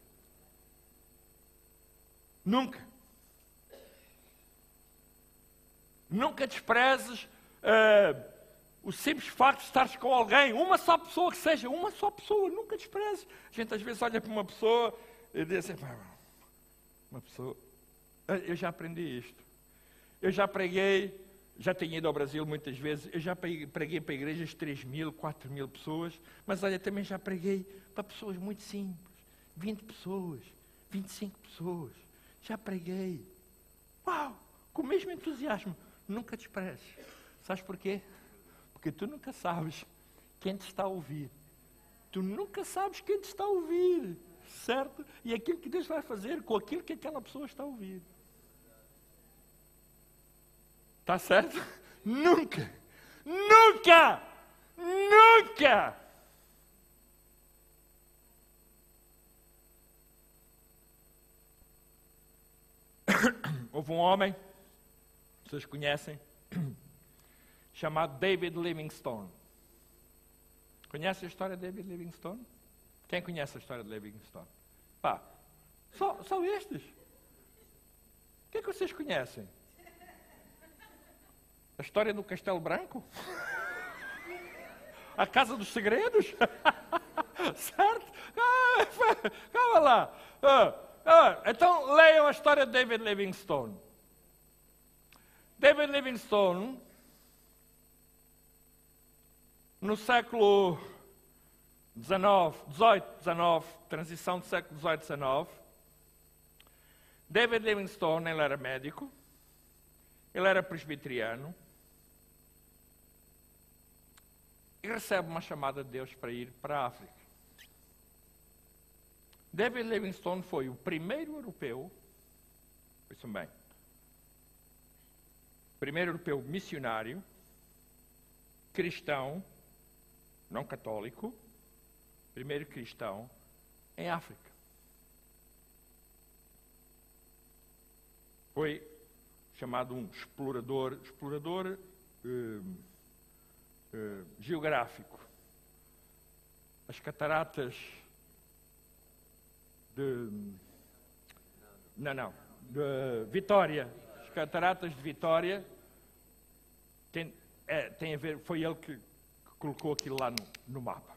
Nunca. Nunca desprezes uh, o simples facto de estares com alguém, uma só pessoa que seja, uma só pessoa, nunca desprezes. A gente às vezes olha para uma pessoa e diz assim, uma pessoa, eu já aprendi isto. Eu já preguei, já tenho ido ao Brasil muitas vezes, eu já preguei para igrejas de três mil, quatro mil pessoas, mas olha, também já preguei para pessoas muito simples, vinte pessoas, vinte e cinco pessoas. Já preguei. Uau! Com o mesmo entusiasmo. Nunca desprezes. Sabes porquê? Porque tu nunca sabes quem te está a ouvir. Tu nunca sabes quem te está a ouvir. Certo? E aquilo que Deus vai fazer com aquilo que aquela pessoa está a ouvir. Está certo? Nunca! Nunca! Nunca! Houve um homem, vocês conhecem, chamado David Livingstone. Conhece a história de David Livingstone? Quem conhece a história de Livingstone? Pá, só, só estes. que é que vocês conhecem? A história do Castelo Branco? A Casa dos Segredos? Certo? Ah, calma lá. Ah, ah, então leiam a história de David Livingstone. David Livingstone, no século dezenove, dezoito, dezenove, transição do século dezoito, dezenove, David Livingstone, ele era médico, ele era presbiteriano, e recebe uma chamada de Deus para ir para a África. David Livingstone foi o primeiro europeu, isso bem, primeiro europeu missionário, cristão, não católico, primeiro cristão em África. Foi chamado um explorador, explorador uh, uh, geográfico. As cataratas de... Não, não. De Vitória. As cataratas de Vitória tem, é, tem a ver... Foi ele que, que colocou aquilo lá no, no mapa.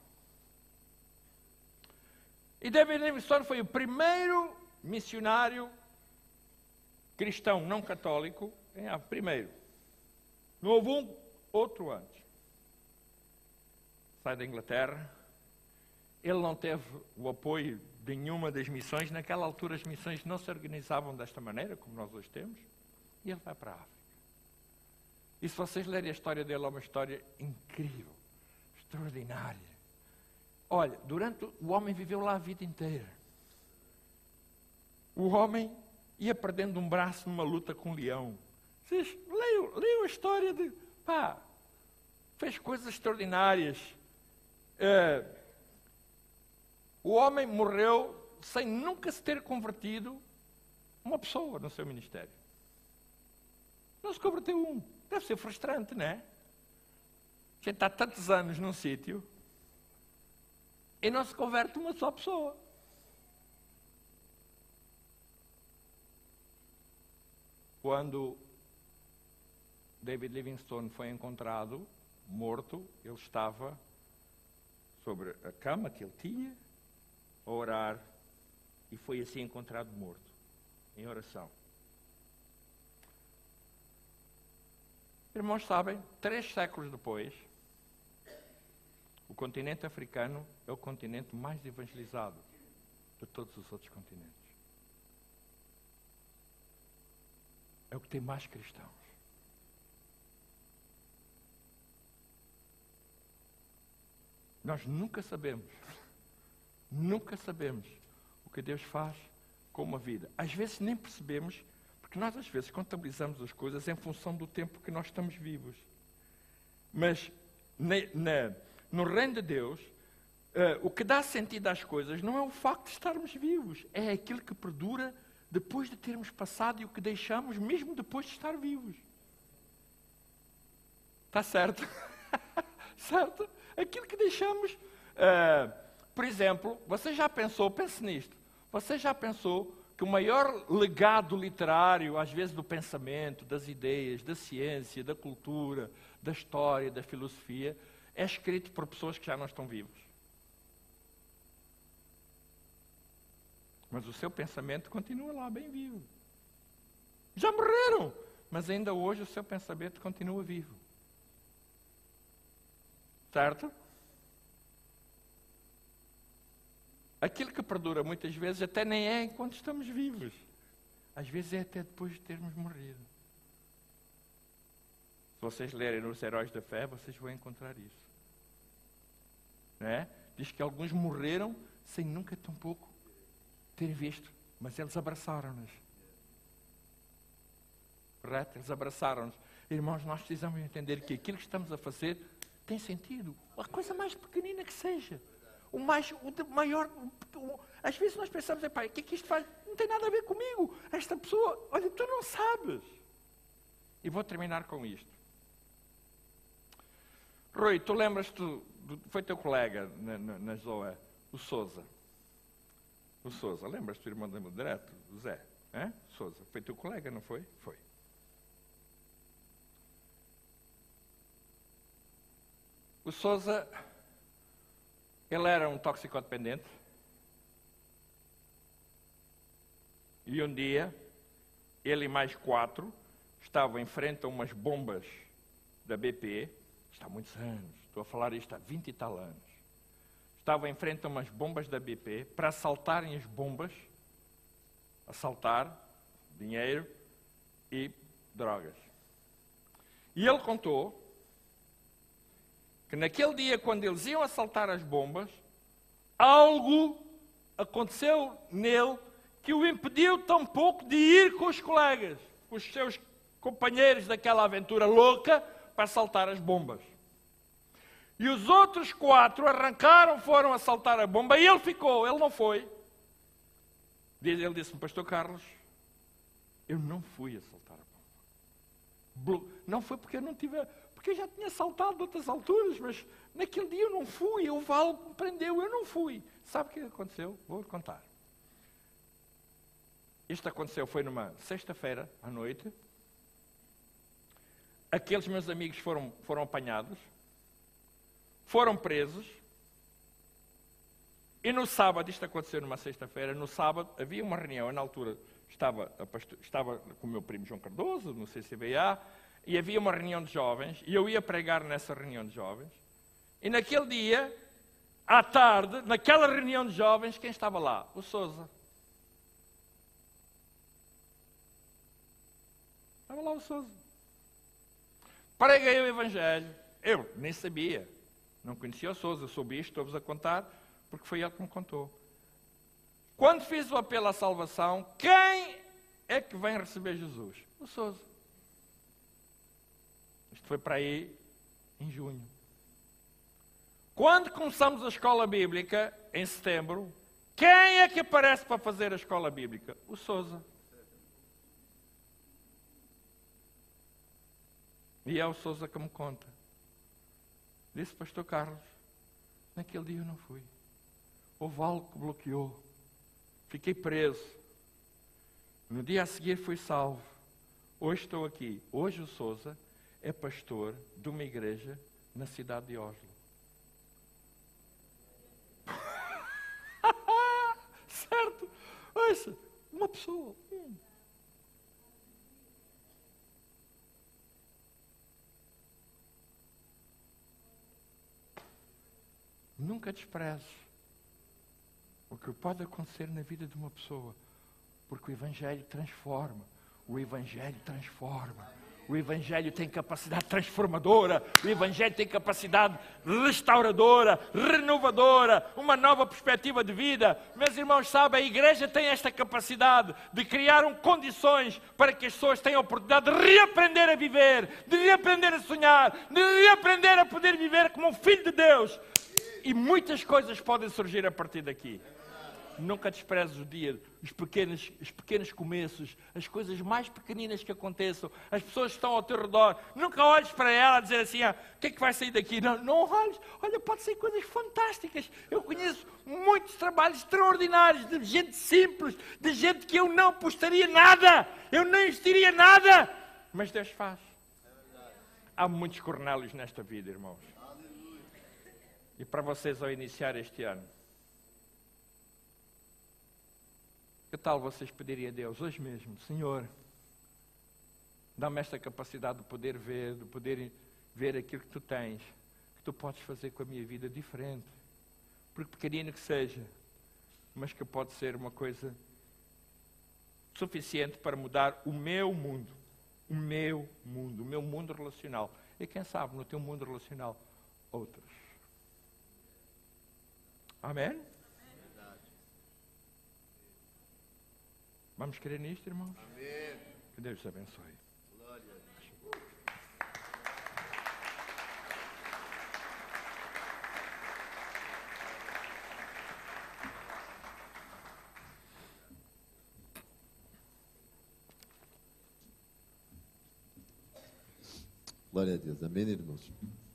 E David Livingstone foi o primeiro missionário cristão não católico em África. Primeiro. Não houve um outro antes. Sai da Inglaterra. Ele não teve o apoio de nenhuma das missões. Naquela altura as missões não se organizavam desta maneira, como nós hoje temos. E ele vai para a África. E se vocês lerem a história dele, é uma história incrível, extraordinária. Olha, durante o homem viveu lá a vida inteira. O homem ia perdendo um braço numa luta com um leão. Vocês leiam, leiam a história de... Pá, fez coisas extraordinárias. É, o homem morreu sem nunca se ter convertido uma pessoa no seu ministério. Não se converteu um. Deve ser frustrante, não é? A gente está tantos anos num sítio e não se converte uma só pessoa. Quando David Livingstone foi encontrado, morto, ele estava sobre a cama que ele tinha, a orar, e foi assim encontrado morto, em oração. Irmãos, sabem, três séculos depois, o continente africano é o continente mais evangelizado de todos os outros continentes. É o que tem mais cristãos. Nós nunca sabemos, nunca sabemos o que Deus faz com uma vida. Às vezes nem percebemos, porque nós às vezes contabilizamos as coisas em função do tempo que nós estamos vivos. Mas na, na, no reino de Deus, uh, o que dá sentido às coisas não é o facto de estarmos vivos, é aquilo que perdura depois de termos passado e o que deixamos mesmo depois de estar vivos. Está certo? Certo? Aquilo que deixamos... Uh, por exemplo, você já pensou, pense nisto, você já pensou que o maior legado literário, às vezes do pensamento, das ideias, da ciência, da cultura, da história, da filosofia, é escrito por pessoas que já não estão vivos? Mas o seu pensamento continua lá, bem vivo. Já morreram, mas ainda hoje o seu pensamento continua vivo. Certo? Aquilo que perdura muitas vezes até nem é enquanto estamos vivos. Às vezes é até depois de termos morrido. Se vocês lerem nos Heróis da Fé, vocês vão encontrar isso. Não é? Diz que alguns morreram sem nunca tão pouco terem visto, mas eles abraçaram-nos. Correto? Eles abraçaram-nos. Irmãos, nós precisamos entender que aquilo que estamos a fazer tem sentido. A coisa mais pequenina que seja. O mais, o maior... O, às vezes nós pensamos, pai, o que é que isto faz? Não tem nada a ver comigo. Esta pessoa, olha, tu não sabes. E vou terminar com isto. Rui, tu lembras-te, foi teu colega na, na, na Zoa, o Sousa. O Sousa, lembras-te do irmão da direto, o Zé? Hã? Sousa, foi teu colega, não foi? Foi. O Sousa, ele era um toxicodependente. E um dia, ele e mais quatro estavam em frente a umas bombas da B P. Isto há muitos anos, estou a falar isto há vinte e tal anos. Estavam em frente a umas bombas da B P para assaltarem as bombas, assaltar dinheiro e drogas. E ele contou que naquele dia, quando eles iam assaltar as bombas, algo aconteceu nele que o impediu tão pouco de ir com os colegas, com os seus companheiros daquela aventura louca, para assaltar as bombas. E os outros quatro arrancaram, foram assaltar a bomba, e ele ficou, ele não foi. Ele disse-me, pastor Carlos, eu não fui assaltar a bomba. Não foi porque eu não tive... Porque eu já tinha saltado de outras alturas, mas naquele dia eu não fui, o Val me prendeu, eu não fui. Sabe o que aconteceu? Vou contar. Isto aconteceu, foi numa sexta-feira à noite. Aqueles meus amigos foram, foram apanhados, foram presos, e no sábado, isto aconteceu numa sexta-feira, no sábado havia uma reunião, na altura estava, a pastor, estava com o meu primo João Cardoso, no C C B A, e havia uma reunião de jovens, e eu ia pregar nessa reunião de jovens, e naquele dia, à tarde, naquela reunião de jovens, quem estava lá? O Sousa. Estava lá o Sousa. Preguei o Evangelho. Eu nem sabia. Não conhecia o Sousa. Soube isto, estou-vos a contar, porque foi ele que me contou. Quando fiz o apelo à salvação, quem é que vem receber Jesus? O Sousa. Isto foi para aí em junho. Quando começamos a escola bíblica, em setembro, quem é que aparece para fazer a escola bíblica? O Sousa. E é o Sousa que me conta. Disse, pastor Carlos, naquele dia eu não fui. Houve algo que bloqueou. Fiquei preso. No dia a seguir fui salvo. Hoje estou aqui. Hoje o Sousa é pastor de uma igreja na cidade de Oslo. Certo? Ouça, uma pessoa. Hum. Nunca desprezes o que pode acontecer na vida de uma pessoa, porque o Evangelho transforma, o Evangelho transforma, o Evangelho tem capacidade transformadora, o Evangelho tem capacidade restauradora, renovadora, uma nova perspectiva de vida. Meus irmãos, sabem, a igreja tem esta capacidade de criar um condições para que as pessoas tenham a oportunidade de reaprender a viver, de reaprender a sonhar, de reaprender a poder viver como um filho de Deus. E muitas coisas podem surgir a partir daqui. Nunca desprezes o dia, os pequenos, os pequenos começos, as coisas mais pequeninas que aconteçam, as pessoas que estão ao teu redor. Nunca olhes para ela e dizer assim, ah, o que é que vai sair daqui? Não, não olhes. Olha, pode sair coisas fantásticas. Eu conheço muitos trabalhos extraordinários de gente simples, de gente que eu não apostaria nada, eu não investiria nada, mas Deus faz. Há muitos Cornélios nesta vida, irmãos. E para vocês, ao iniciar este ano, que tal vocês pedirem a Deus hoje mesmo, Senhor, dá-me esta capacidade de poder ver, de poder ver aquilo que Tu tens, que Tu podes fazer com a minha vida diferente, por pequenino que seja, mas que pode ser uma coisa suficiente para mudar o meu mundo, o meu mundo, o meu mundo relacional. E quem sabe, no teu mundo relacional, outros. Amém? Vamos crer nisto, irmãos? Amém. Que Deus te abençoe. Glória a Deus. Glória a Deus. Amém, irmãos?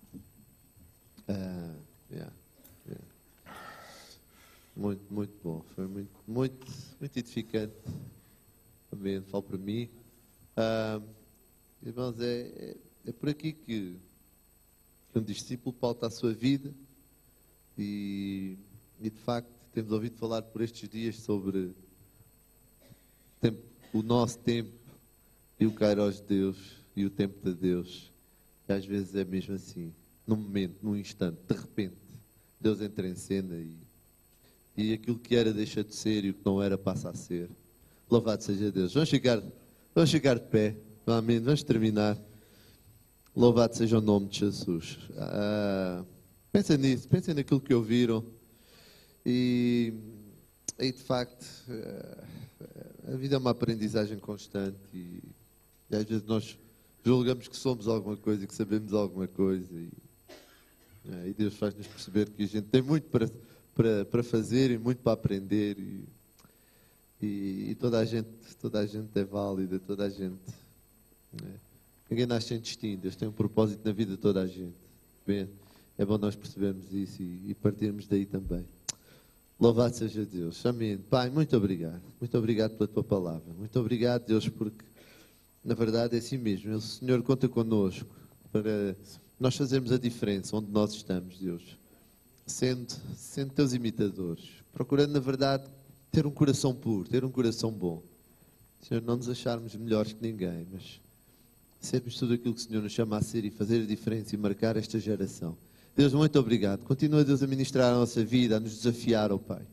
Ah, yeah, yeah. Muito, muito bom. Foi muito, muito, muito edificante. Amém. Falo para mim. Ah, irmãos, é, é, é por aqui que, que um discípulo pauta a sua vida e, e de facto temos ouvido falar por estes dias sobre tempo, o nosso tempo e o Kairos de Deus e o tempo de Deus. E às vezes é mesmo assim, num momento, num instante, de repente, Deus entra em cena e, e aquilo que era deixa de ser e o que não era passa a ser. Louvado seja Deus. Vamos ficar, vamos ficar de pé. Amém. Vamos terminar. Louvado seja o nome de Jesus. Ah, pensem nisso, pensem naquilo que ouviram. E, e de facto, a vida é uma aprendizagem constante. E, e às vezes nós julgamos que somos alguma coisa e que sabemos alguma coisa. E, é, e Deus faz-nos perceber que a gente tem muito para, para, para fazer e muito para aprender. E, E, e toda a gente, toda a gente é válida, toda a gente. Né? Ninguém nasce sem destino. Deus tem um propósito na vida de toda a gente. Bem, é bom nós percebermos isso e, e partirmos daí também. Louvado seja Deus. Amém. Pai, muito obrigado. Muito obrigado pela tua palavra. Muito obrigado, Deus, porque na verdade é assim mesmo. O Senhor conta connosco para nós fazermos a diferença onde nós estamos, Deus. Sendo, sendo teus imitadores. Procurando, na verdade, ter um coração puro, ter um coração bom. Senhor, não nos acharmos melhores que ninguém, mas sermos tudo aquilo que o Senhor nos chama a ser e fazer a diferença e marcar esta geração. Deus, muito obrigado. Continua, Deus, a ministrar a nossa vida, a nos desafiar, ó Pai.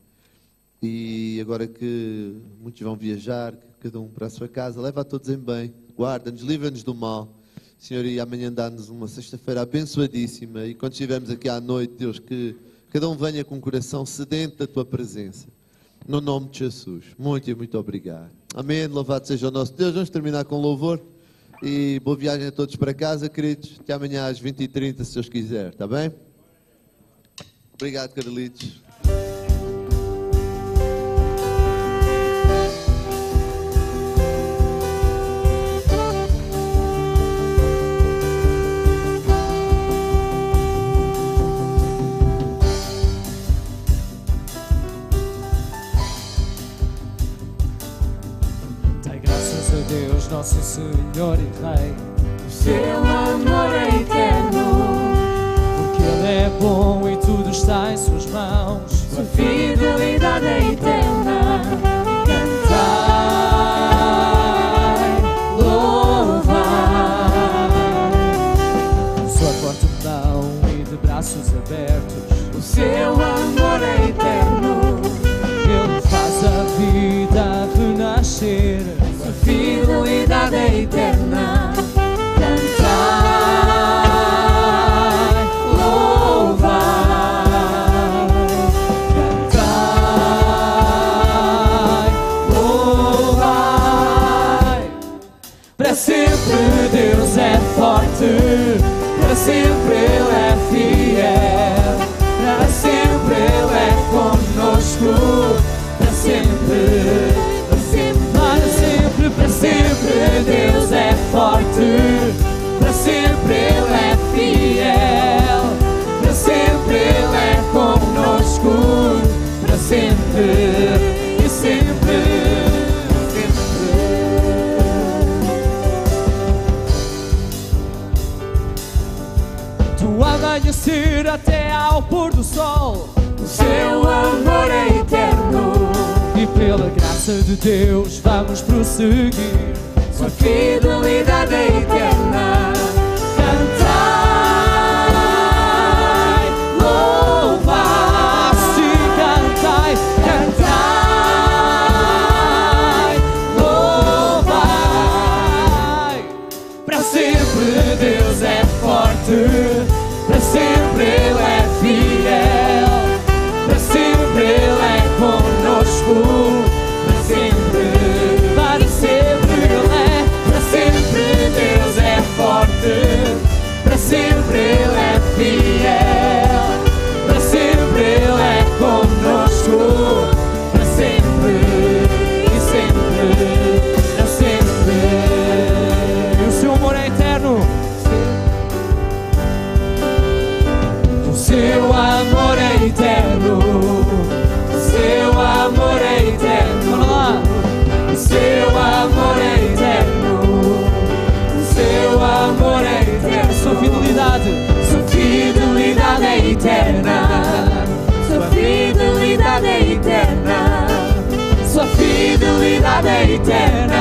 E agora que muitos vão viajar, cada um para a sua casa, leva a todos em bem, guarda-nos, livra-nos do mal. Senhor, e amanhã dá-nos uma sexta-feira abençoadíssima. E quando estivermos aqui à noite, Deus, que cada um venha com o coração sedento da Tua presença. No nome de Jesus. Muito e muito obrigado. Amém. Louvado seja o nosso Deus. Vamos terminar com louvor. E boa viagem a todos para casa, queridos. Até amanhã às vinte e trinta, se Deus quiser. Está bem? Obrigado, Carlitos. Nosso Senhor e Rei, o seu amor é eterno, porque Ele é bom e tudo está em suas mãos. Sua fidelidade é eterna. Cantai, louvai, sua forte mão e de braços abertos. O seu amor é eterno. Ele faz a vida renascer. Sua fidelidade é eterna. Cantai, louvai, cantai, louvai. Para sempre Deus é forte, para sempre Ele é fiel, para sempre Ele é conosco, para sempre. Para sempre Deus é forte, para sempre Ele é fiel, para sempre Ele é conosco, para sempre e sempre, sempre. Do amanhecer até ao pôr do sol, o seu amor é eterno. E pela graça de Deus vamos prosseguir. Sua fidelidade é eterna. Cantai, louvai, sim, cantai, cantai, louvai. Para sempre Deus é forte, para sempre Ele é fiel, para sempre Ele é conosco, para sempre, para sempre Ele é, para sempre Deus é forte. verdade é eterna.